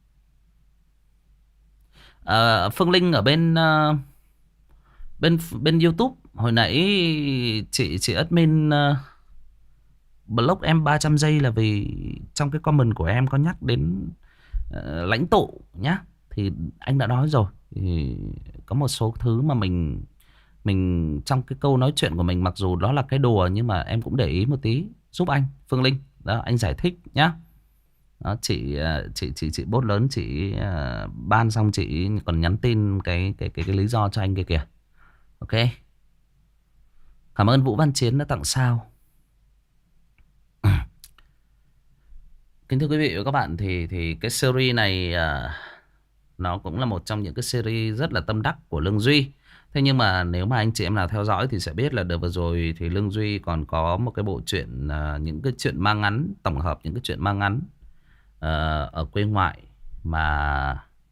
À, Phương Linh ở bên uh, bên bên YouTube hồi nãy chị chị admin uh, block em ba trăm giây là vì trong cái comment của em có nhắc đến uh, lãnh tụ nhá. Thì anh đã nói rồi, thì có một số thứ mà mình mình trong cái câu nói chuyện của mình, mặc dù đó là cái đùa nhưng mà em cũng để ý một tí giúp anh Phương Linh. Đó, anh giải thích nhá. Đó, chị chị chị chị bốt lớn chị uh, ban xong chị còn nhắn tin cái cái cái cái lý do cho anh kia kìa. Ok. Cảm ơn Vũ Văn Chiến đã tặng sao. Kính thưa quý vị và các bạn, thì thì cái series này uh, nó cũng là một trong những cái series rất là tâm đắc của Lương Duy. Thế nhưng mà nếu mà anh chị em nào theo dõi thì sẽ biết là đợt vừa rồi thì Lương Duy còn có một cái bộ truyện, uh, những cái chuyện ma ngắn, tổng hợp những cái chuyện ma ngắn uh, ở quê ngoại mà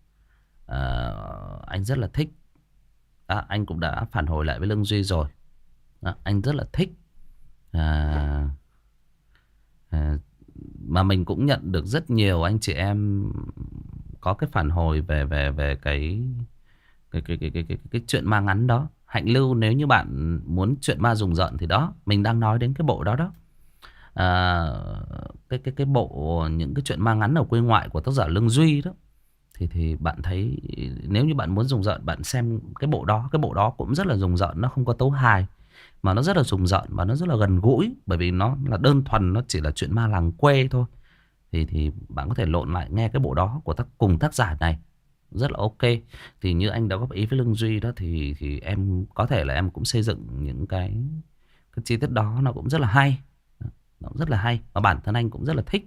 uh, anh rất là thích. À, anh cũng đã phản hồi lại với Lương Duy rồi. À, anh rất là thích. À, à, mà mình cũng nhận được rất nhiều anh chị em có cái phản hồi về về về cái cái cái cái cái cái, cái chuyện ma ngắn đó. Hạnh Lưu, nếu như bạn muốn chuyện ma rùng rợn thì đó, mình đang nói đến cái bộ đó đó. À, cái cái cái bộ những cái chuyện ma ngắn ở quê ngoại của tác giả Lương Duy đó. Thì thì bạn thấy nếu như bạn muốn rùng rợn, bạn xem cái bộ đó, cái bộ đó cũng rất là rùng rợn, nó không có tấu hài mà nó rất là rùng rợn và nó rất là gần gũi, bởi vì nó là đơn thuần, nó chỉ là chuyện ma làng quê thôi. Thì thì bạn có thể lộn lại nghe cái bộ đó của tác cùng tác giả này, rất là ok. Thì như anh đã góp ý với Lương Duy đó, thì thì em có thể là em cũng xây dựng những cái cái chi tiết đó, nó cũng rất là hay, nó cũng rất là hay và bản thân anh cũng rất là thích.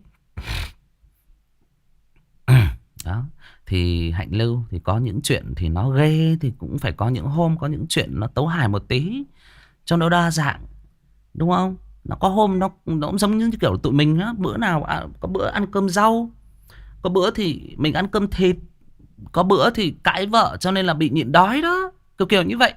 Đó. Thì Hạnh Lưu thì có những chuyện thì nó ghê, thì cũng phải có những hôm có những chuyện nó tấu hài một tí cho nó đa dạng, đúng không? Nó có hôm nó nó cũng giống như kiểu tụi mình á, bữa nào à, có bữa ăn cơm rau, có bữa thì mình ăn cơm thịt, có bữa thì cãi vợ cho nên là bị nhịn đói đó, kiểu kiểu như vậy.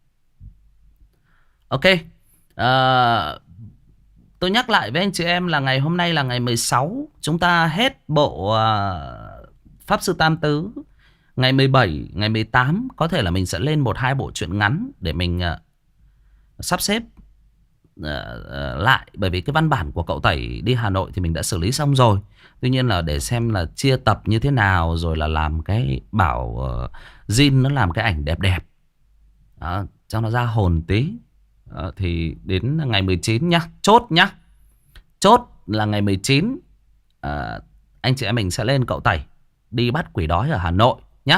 Ok. À, tôi nhắc lại với anh chị em là ngày hôm nay là ngày mười sáu, chúng ta hết bộ uh, Pháp Sư Tam Tứ. Ngày mười bảy, ngày mười tám có thể là mình sẽ lên một hai bộ truyện ngắn để mình uh, sắp xếp uh, uh, lại. Bởi vì cái văn bản của cậu Tẩy đi Hà Nội thì mình đã xử lý xong rồi. Tuy nhiên là để xem là chia tập như thế nào, rồi là làm cái bảo uh, Jin nó làm cái ảnh đẹp đẹp uh, cho nó ra hồn tí. Uh, thì đến ngày mười chín nhá, chốt nhá. Chốt là ngày mười chín à, anh chị em mình sẽ lên Cậu Tẩy đi bắt quỷ đói ở Hà Nội nhá.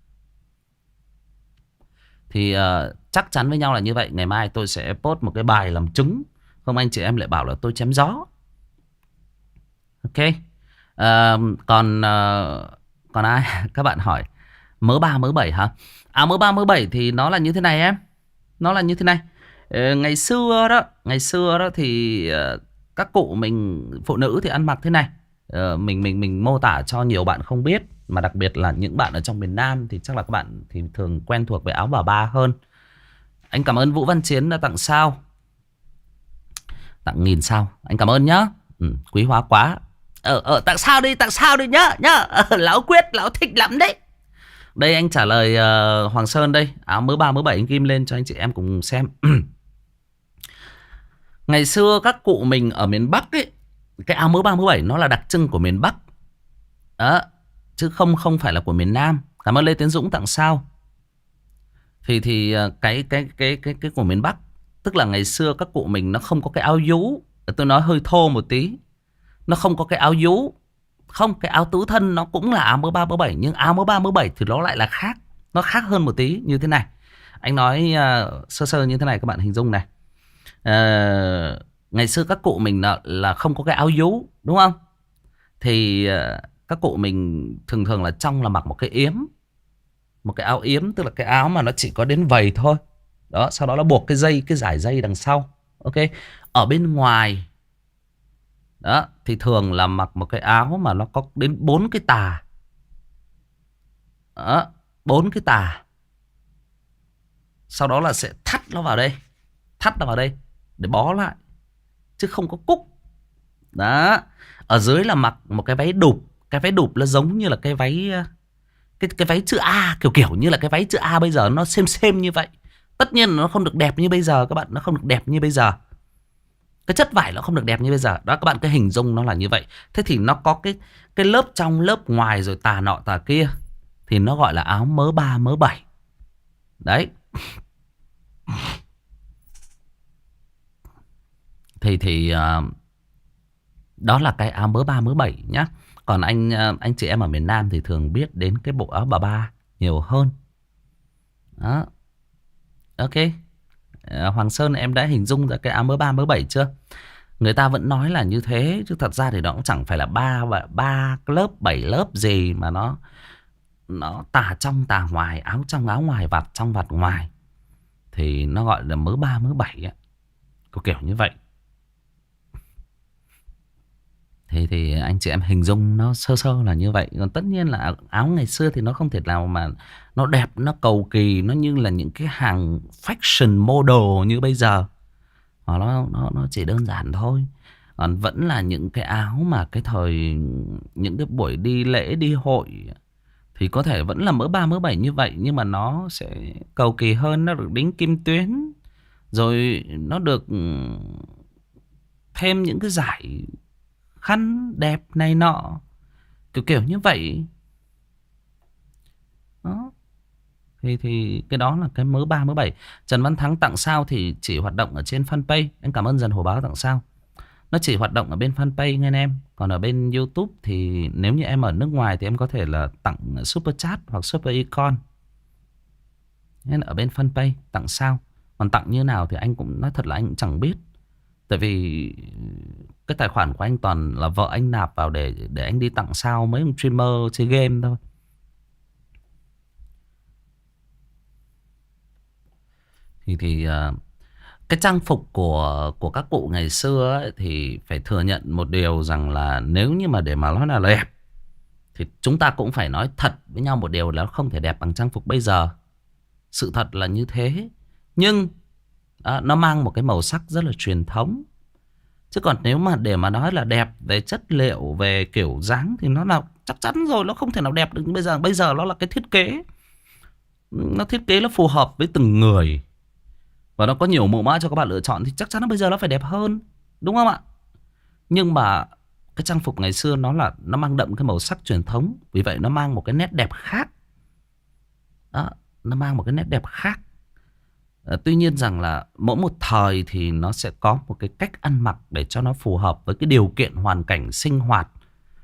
Thì uh, chắc chắn với nhau là như vậy. Ngày mai tôi sẽ post một cái bài làm chứng, không anh chị em lại bảo là tôi chém gió. Ok. uh, Còn uh, Còn ai các bạn hỏi mớ ba mớ bảy hả? À, mớ ba mớ bảy thì nó là như thế này em. Nó là như thế này. uh, Ngày xưa đó Ngày xưa đó thì uh, các cụ mình, phụ nữ thì ăn mặc thế này. uh, Mình mình mình mô tả cho nhiều bạn không biết, mà đặc biệt là những bạn ở trong miền Nam thì chắc là các bạn thì thường quen thuộc với áo bà ba hơn. Anh cảm ơn Vũ Văn Chiến đã tặng sao, tặng nghìn sao. Anh cảm ơn nhá. Ừ, quý hóa quá. Ờ, ờ, tặng sao đi, tặng sao đi nhá, nhá. Ờ, lão quyết, lão thích lắm đấy. Đây anh trả lời uh, Hoàng Sơn đây. Áo mớ ba mớ bảy anh ghim lên cho anh chị em cùng xem. Ngày xưa các cụ mình ở miền Bắc ấy, cái áo mớ ba mớ bảy nó là đặc trưng của miền Bắc. Đó, chứ không không phải là của miền Nam. Cảm ơn Lê Tiến Dũng tặng sao. Thì thì cái cái cái cái cái của miền Bắc, tức là ngày xưa các cụ mình nó không có cái áo vú. Tôi nói hơi thô một tí. Nó không có cái áo vú. Không, cái áo tứ thân nó cũng là áo mớ ba mớ bảy, nhưng áo mớ ba mớ bảy thì nó lại là khác. Nó khác hơn một tí như thế này. Anh nói uh, sơ sơ như thế này các bạn hình dung này. Uh, ngày xưa các cụ mình là, là không có cái áo vú, đúng không? Thì uh, các cụ mình thường thường là trong là mặc một cái yếm. Một cái áo yếm, tức là cái áo mà nó chỉ có đến vầy thôi. Đó, sau đó nó buộc cái dây, cái dải dây đằng sau. Ok. Ở bên ngoài đó thì thường là mặc một cái áo mà nó có đến bốn cái tà. Đó, bốn cái tà. Sau đó là sẽ thắt nó vào đây. Thắt nó vào đây để bó lại, chứ không có cúc. Đó. Ở dưới là mặc một cái váy đụp. Cái váy đụp nó giống như là cái váy Cái, cái váy chữ A, kiểu kiểu như là cái váy chữ A bây giờ nó xem xem như vậy. Tất nhiên nó không được đẹp như bây giờ các bạn. Nó không được đẹp như bây giờ. Cái chất vải nó không được đẹp như bây giờ. Đó, các bạn cái hình dung nó là như vậy. Thế thì nó có cái cái lớp trong lớp ngoài rồi tà nọ tà kia, thì nó gọi là áo mớ ba mớ bảy. Đấy. Thì thì uh, đó là cái áo mớ ba mớ bảy nhá. Còn anh anh chị em ở miền Nam thì thường biết đến cái bộ áo bà ba nhiều hơn. Đó. Ok. Hoàng Sơn, em đã hình dung ra cái áo mớ ba mớ bảy chưa? Người ta vẫn nói là như thế, chứ thật ra thì nó cũng chẳng phải là ba ba lớp bảy lớp gì, mà nó nó tà trong tà ngoài, áo trong áo ngoài, vạt trong vạt ngoài, thì nó gọi là mớ ba mớ bảy ấy. Có kiểu như vậy. Thì, thì anh chị em hình dung nó sơ sơ là như vậy. Còn tất nhiên là áo ngày xưa thì nó không thể nào mà nó đẹp, nó cầu kỳ, nó như là những cái hàng fashion model như bây giờ. Hoặc nó, nó, nó chỉ đơn giản thôi. Còn vẫn là những cái áo mà cái thời, những cái buổi đi lễ đi hội thì có thể vẫn là mớ ba mớ bảy như vậy, nhưng mà nó sẽ cầu kỳ hơn, nó được đính kim tuyến, rồi nó được thêm những cái giải khăn đẹp này nọ, kiểu kiểu như vậy. Đó. Thì, thì cái đó là cái mớ ba mớ bảy. Trần Văn Thắng tặng sao thì chỉ hoạt động ở trên fanpage. Anh cảm ơn Dần Hổ Báo tặng sao. Nó chỉ hoạt động ở bên fanpage nghe em. Còn ở bên YouTube thì nếu như em ở nước ngoài thì em có thể là tặng super chat hoặc super icon. Nên ở bên fanpage tặng sao. Còn tặng như nào thì anh cũng nói thật là anh cũng chẳng biết. Tại vì cái tài khoản của anh toàn là vợ anh nạp vào để để anh đi tặng sao mấy ông streamer chơi game thôi. Thì thì uh, cái trang phục của của các cụ ngày xưa ấy, thì phải thừa nhận một điều rằng là nếu như mà để mà nói là đẹp thì chúng ta cũng phải nói thật với nhau một điều là nó không thể đẹp bằng trang phục bây giờ. Sự thật là như thế. Nhưng uh, nó mang một cái màu sắc rất là truyền thống. Chứ còn nếu mà để mà nói là đẹp về chất liệu, về kiểu dáng thì nó là chắc chắn rồi, nó không thể nào đẹp được bây giờ. Bây giờ nó là cái thiết kế, nó thiết kế nó phù hợp với từng người, và nó có nhiều mẫu mã cho các bạn lựa chọn, thì chắc chắn là bây giờ nó phải đẹp hơn, đúng không ạ? Nhưng mà cái trang phục ngày xưa nó là nó mang đậm cái màu sắc truyền thống, vì vậy nó mang một cái nét đẹp khác. Đó, nó mang một cái nét đẹp khác. À, tuy nhiên rằng là mỗi một thời thì nó sẽ có một cái cách ăn mặc để cho nó phù hợp với cái điều kiện hoàn cảnh sinh hoạt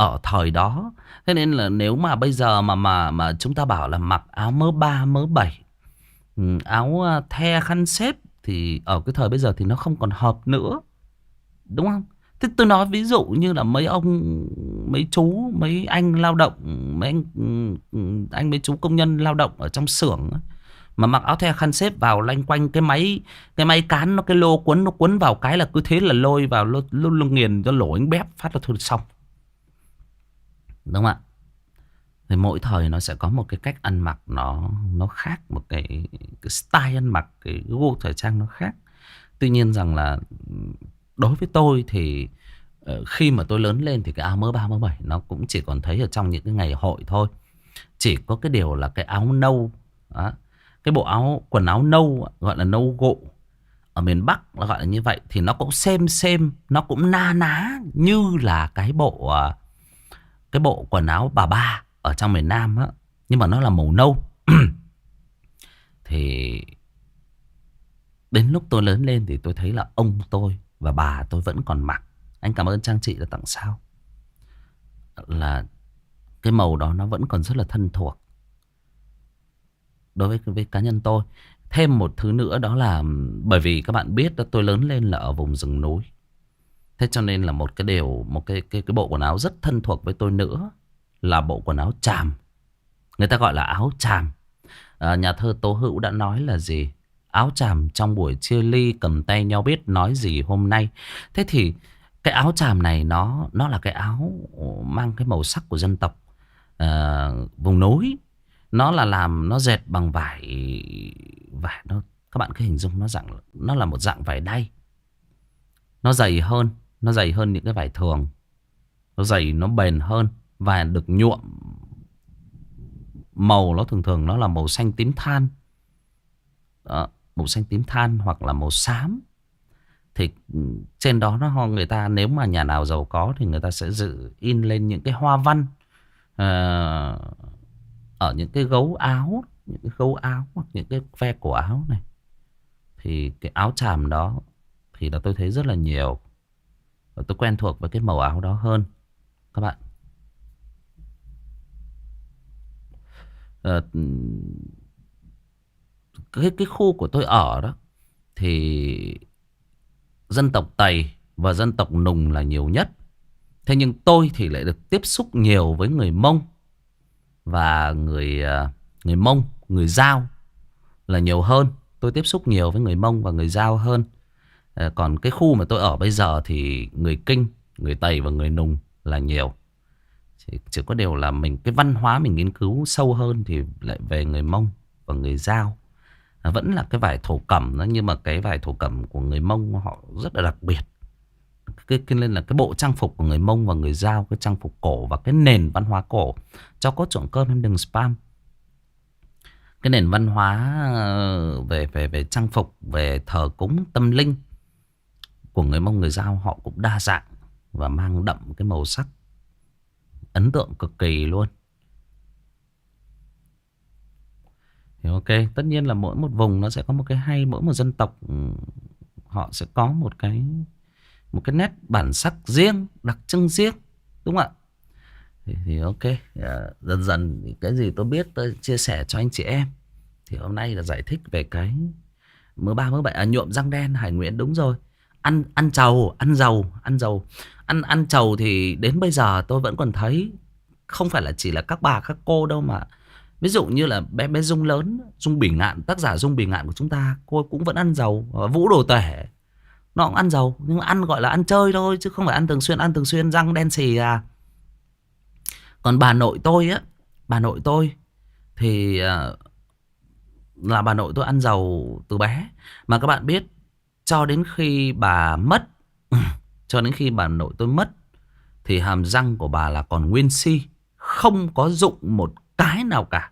ở thời đó. Thế nên là nếu mà bây giờ mà mà mà chúng ta bảo là mặc áo mớ ba mớ bảy, ừ, áo the khăn xếp, thì ở cái thời bây giờ thì nó không còn hợp nữa, đúng không? Thế tôi nói ví dụ như là mấy ông, mấy chú, mấy anh lao động, mấy anh anh mấy chú công nhân lao động ở trong xưởng ấy, mà mặc áo the khăn xếp vào lanh quanh cái máy, cái máy cán nó, cái lô cuốn nó cuốn vào cái là cứ thế là lôi vào lô, lô, lô nghiền cho lỗ ánh bép phát là thôi xong, đúng không ạ? Thì mỗi thời nó sẽ có một cái cách ăn mặc nó nó khác, một cái, cái style ăn mặc, cái gu thời trang nó khác. Tuy nhiên rằng là đối với tôi thì khi mà tôi lớn lên thì cái áo mớ ba mớ bảy nó cũng chỉ còn thấy ở trong những cái ngày hội thôi. Chỉ có cái điều là cái áo nâu đó, cái bộ áo, quần áo nâu gọi là nâu gộ, ở miền Bắc nó gọi là như vậy, thì nó cũng xem xem, nó cũng na ná như là cái bộ cái bộ quần áo bà ba ở trong miền Nam á, nhưng mà nó là màu nâu. Thì đến lúc tôi lớn lên thì tôi thấy là ông tôi và bà tôi vẫn còn mặc. Anh cảm ơn Trang Trị đã tặng sao. Là cái màu đó nó vẫn còn rất là thân thuộc đối với, với cá nhân tôi. Thêm một thứ nữa đó là bởi vì các bạn biết đó, tôi lớn lên là ở vùng rừng núi. Thế cho nên là một cái điều, một cái, cái, cái bộ quần áo rất thân thuộc với tôi nữa là bộ quần áo tràm. Người ta gọi là áo tràm. À, nhà thơ Tố Hữu đã nói là gì? Áo tràm trong buổi chia ly, cầm tay nhau biết nói gì hôm nay. Thế thì cái áo tràm này nó nó là cái áo mang cái màu sắc của dân tộc à, vùng núi. Nó là làm, nó dệt bằng vải, vải nó, các bạn cứ hình dung nó dạng, nó là một dạng vải đay. Nó dày hơn, nó dày hơn những cái vải thường. Nó dày, nó bền hơn và được nhuộm. Màu nó thường thường nó là màu xanh tím than. Đó, màu xanh tím than hoặc là màu xám. Thì trên đó nó, người ta nếu mà nhà nào giàu có thì người ta sẽ dự in lên những cái hoa văn à, ở những cái gấu áo, những cái gấu áo hoặc những cái ve cổ áo này. Thì cái áo tràm đó thì là tôi thấy rất là nhiều, và tôi quen thuộc với cái màu áo đó hơn các bạn. À, cái, cái khu của tôi ở đó thì dân tộc Tày và dân tộc Nùng là nhiều nhất. Thế nhưng tôi thì lại được tiếp xúc nhiều với người Mông và người người Mông, người Dao là nhiều hơn. Tôi tiếp xúc nhiều với người Mông và người Dao hơn. À, còn cái khu mà tôi ở bây giờ thì người Kinh, người Tày và người Nùng là nhiều. Chỉ, chỉ có điều là mình, cái văn hóa mình nghiên cứu sâu hơn thì lại về người Mông và người Dao. À, vẫn là cái vải thổ cẩm đó, nhưng mà cái vải thổ cẩm của người Mông họ rất là đặc biệt. Cái, cái nên là cái bộ trang phục của người Mông và người Dao, cái trang phục cổ và cái nền văn hóa cổ. Cho cốt trộn cơm em đừng spam. Cái nền văn hóa về về về trang phục, về thờ cúng tâm linh của người Mông, người Dao họ cũng đa dạng và mang đậm cái màu sắc ấn tượng cực kỳ luôn. Thì ok, tất nhiên là mỗi một vùng nó sẽ có một cái hay, mỗi một dân tộc họ sẽ có một cái một cái nét bản sắc riêng, đặc trưng riêng, đúng không ạ? Thì, thì ok, à, dần dần cái gì tôi biết tôi chia sẻ cho anh chị em. Thì hôm nay là giải thích về cái mớ ba mớ bảy, à, nhuộm răng đen. Hải Nguyễn đúng rồi. Ăn ăn trầu, ăn dầu, ăn dầu, ăn ăn trầu thì đến bây giờ tôi vẫn còn thấy, không phải là chỉ là các bà các cô đâu, mà ví dụ như là bé bé Dung lớn, Dung Bỉ Ngạn, tác giả Dung Bỉ Ngạn của chúng ta, cô cũng vẫn ăn dầu. Vũ Đồ Tể nó cũng ăn dầu, nhưng mà ăn gọi là ăn chơi thôi chứ không phải ăn thường xuyên. Ăn thường xuyên răng đen xì à. Còn bà nội tôi á, bà nội tôi thì uh, là bà nội tôi ăn dầu từ bé. Mà các bạn biết, cho đến khi bà mất cho đến khi bà nội tôi mất thì hàm răng của bà là còn nguyên si, không có dụng một cái nào cả.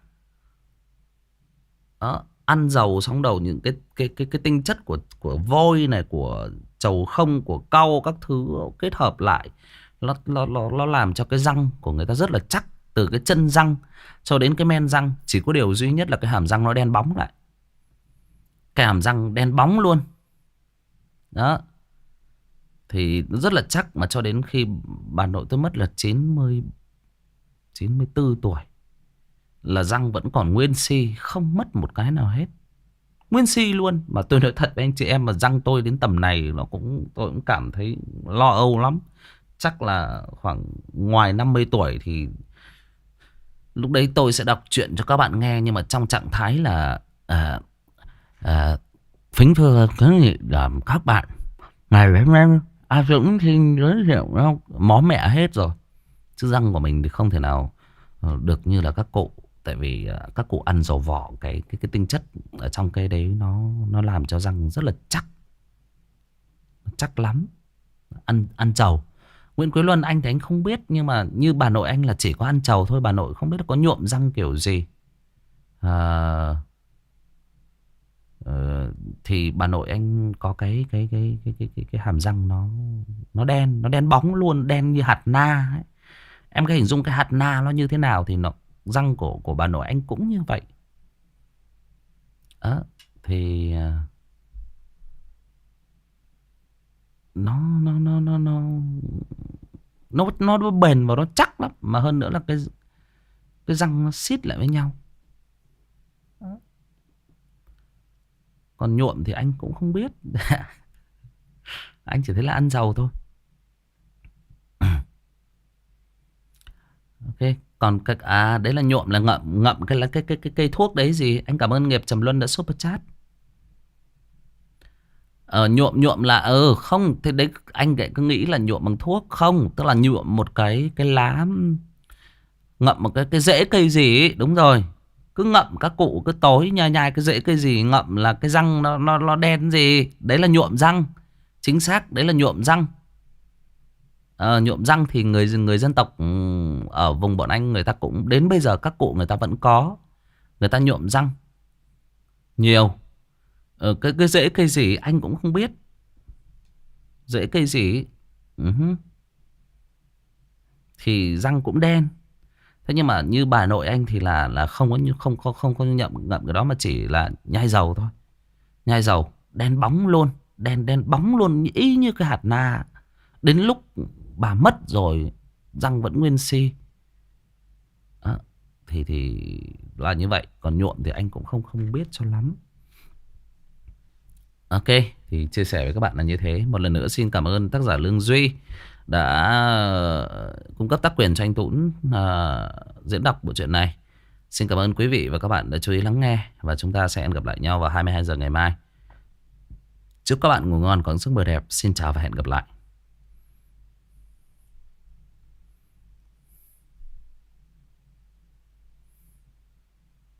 Đó, ăn dầu xong đầu những cái cái cái cái tinh chất của của vôi này, của trầu không, của cau các thứ kết hợp lại, nó nó nó nó làm cho cái răng của người ta rất là chắc, từ cái chân răng cho đến cái men răng. Chỉ có điều duy nhất là cái hàm răng nó đen bóng lại, cái hàm răng đen bóng luôn. Đó. Thì nó rất là chắc, mà cho đến khi bà nội tôi mất là chín mươi, chín mươi tư tuổi là răng vẫn còn nguyên si, không mất một cái nào hết. Nguyên si luôn. Mà tôi nói thật với anh chị em, mà răng tôi đến tầm này nó cũng, tôi cũng cảm thấy lo âu lắm. Chắc là khoảng ngoài năm mươi tuổi thì lúc đấy tôi sẽ đọc chuyện cho các bạn nghe, nhưng mà trong trạng thái là à, à, phính thưa các bạn, ngày hôm nay ai cũng xin giới thiệu nó mó mẹ hết rồi. Chứ răng của mình thì không thể nào được như là các cụ. Tại vì các cụ ăn dầu vỏ, cái cái cái tinh chất ở trong cái đấy nó nó làm cho răng rất là chắc, chắc lắm. Ăn ăn trầu. Nguyễn Quế Luân anh thì anh không biết, nhưng mà như bà nội anh là chỉ có ăn trầu thôi, bà nội không biết có nhuộm răng kiểu gì. À, uh, thì bà nội anh có cái cái cái cái cái cái, cái hàm răng nó nó đen, nó đen bóng luôn, đen như hạt na ấy. Em có hình dung cái hạt na nó như thế nào thì nó răng của của bà nội anh cũng như vậy. Đó, thì nó nó nó nó nó nó nó bền và nó chắc lắm, mà hơn nữa là cái cái răng nó xít lại với nhau. Đó. Còn nhuộm thì anh cũng không biết. Anh chỉ thấy là ăn dầu thôi. Ok, còn cái, à đấy là nhuộm là ngậm ngậm cái là cái cái cái cây thuốc đấy gì. Anh cảm ơn Nghiệp Trầm Luân đã super chat. Ờ, nhuộm nhuộm là ờ không, thế đấy anh cứ nghĩ là nhuộm bằng thuốc, không, tức là nhuộm một cái cái lá, ngậm một cái cái rễ cây gì ấy. Đúng rồi, cứ ngậm, các cụ cứ tối nhai nhai cái rễ cây gì ngậm là cái răng nó nó nó đen gì, đấy là nhuộm răng. Chính xác, đấy là nhuộm răng. Ờ, nhuộm răng thì người người dân tộc ở vùng bọn anh người ta cũng đến bây giờ các cụ người ta vẫn có, người ta nhuộm răng nhiều. Ờ, cái cái rễ cây gì anh cũng không biết, rễ cây gì uh-huh. Thì răng cũng đen. Thế nhưng mà như bà nội anh thì là là không có không có không có nhậm ngậm cái đó, mà chỉ là nhai dầu thôi, nhai dầu đen bóng luôn, đen đen bóng luôn, y như cái hạt na. Đến lúc bà mất rồi răng vẫn nguyên si. Đó. Thì thì là như vậy. Còn nhuộm thì anh cũng không không biết cho lắm. Ok, thì chia sẻ với các bạn là như thế. Một lần nữa xin cảm ơn tác giả Lương Duy đã cung cấp tác quyền cho anh Tũng uh, diễn đọc bộ truyện này. Xin cảm ơn quý vị và các bạn đã chú ý lắng nghe. Và chúng ta sẽ gặp lại nhau vào hai mươi hai giờ ngày mai. Chúc các bạn ngủ ngon, có giấc mơ đẹp. Xin chào và hẹn gặp lại.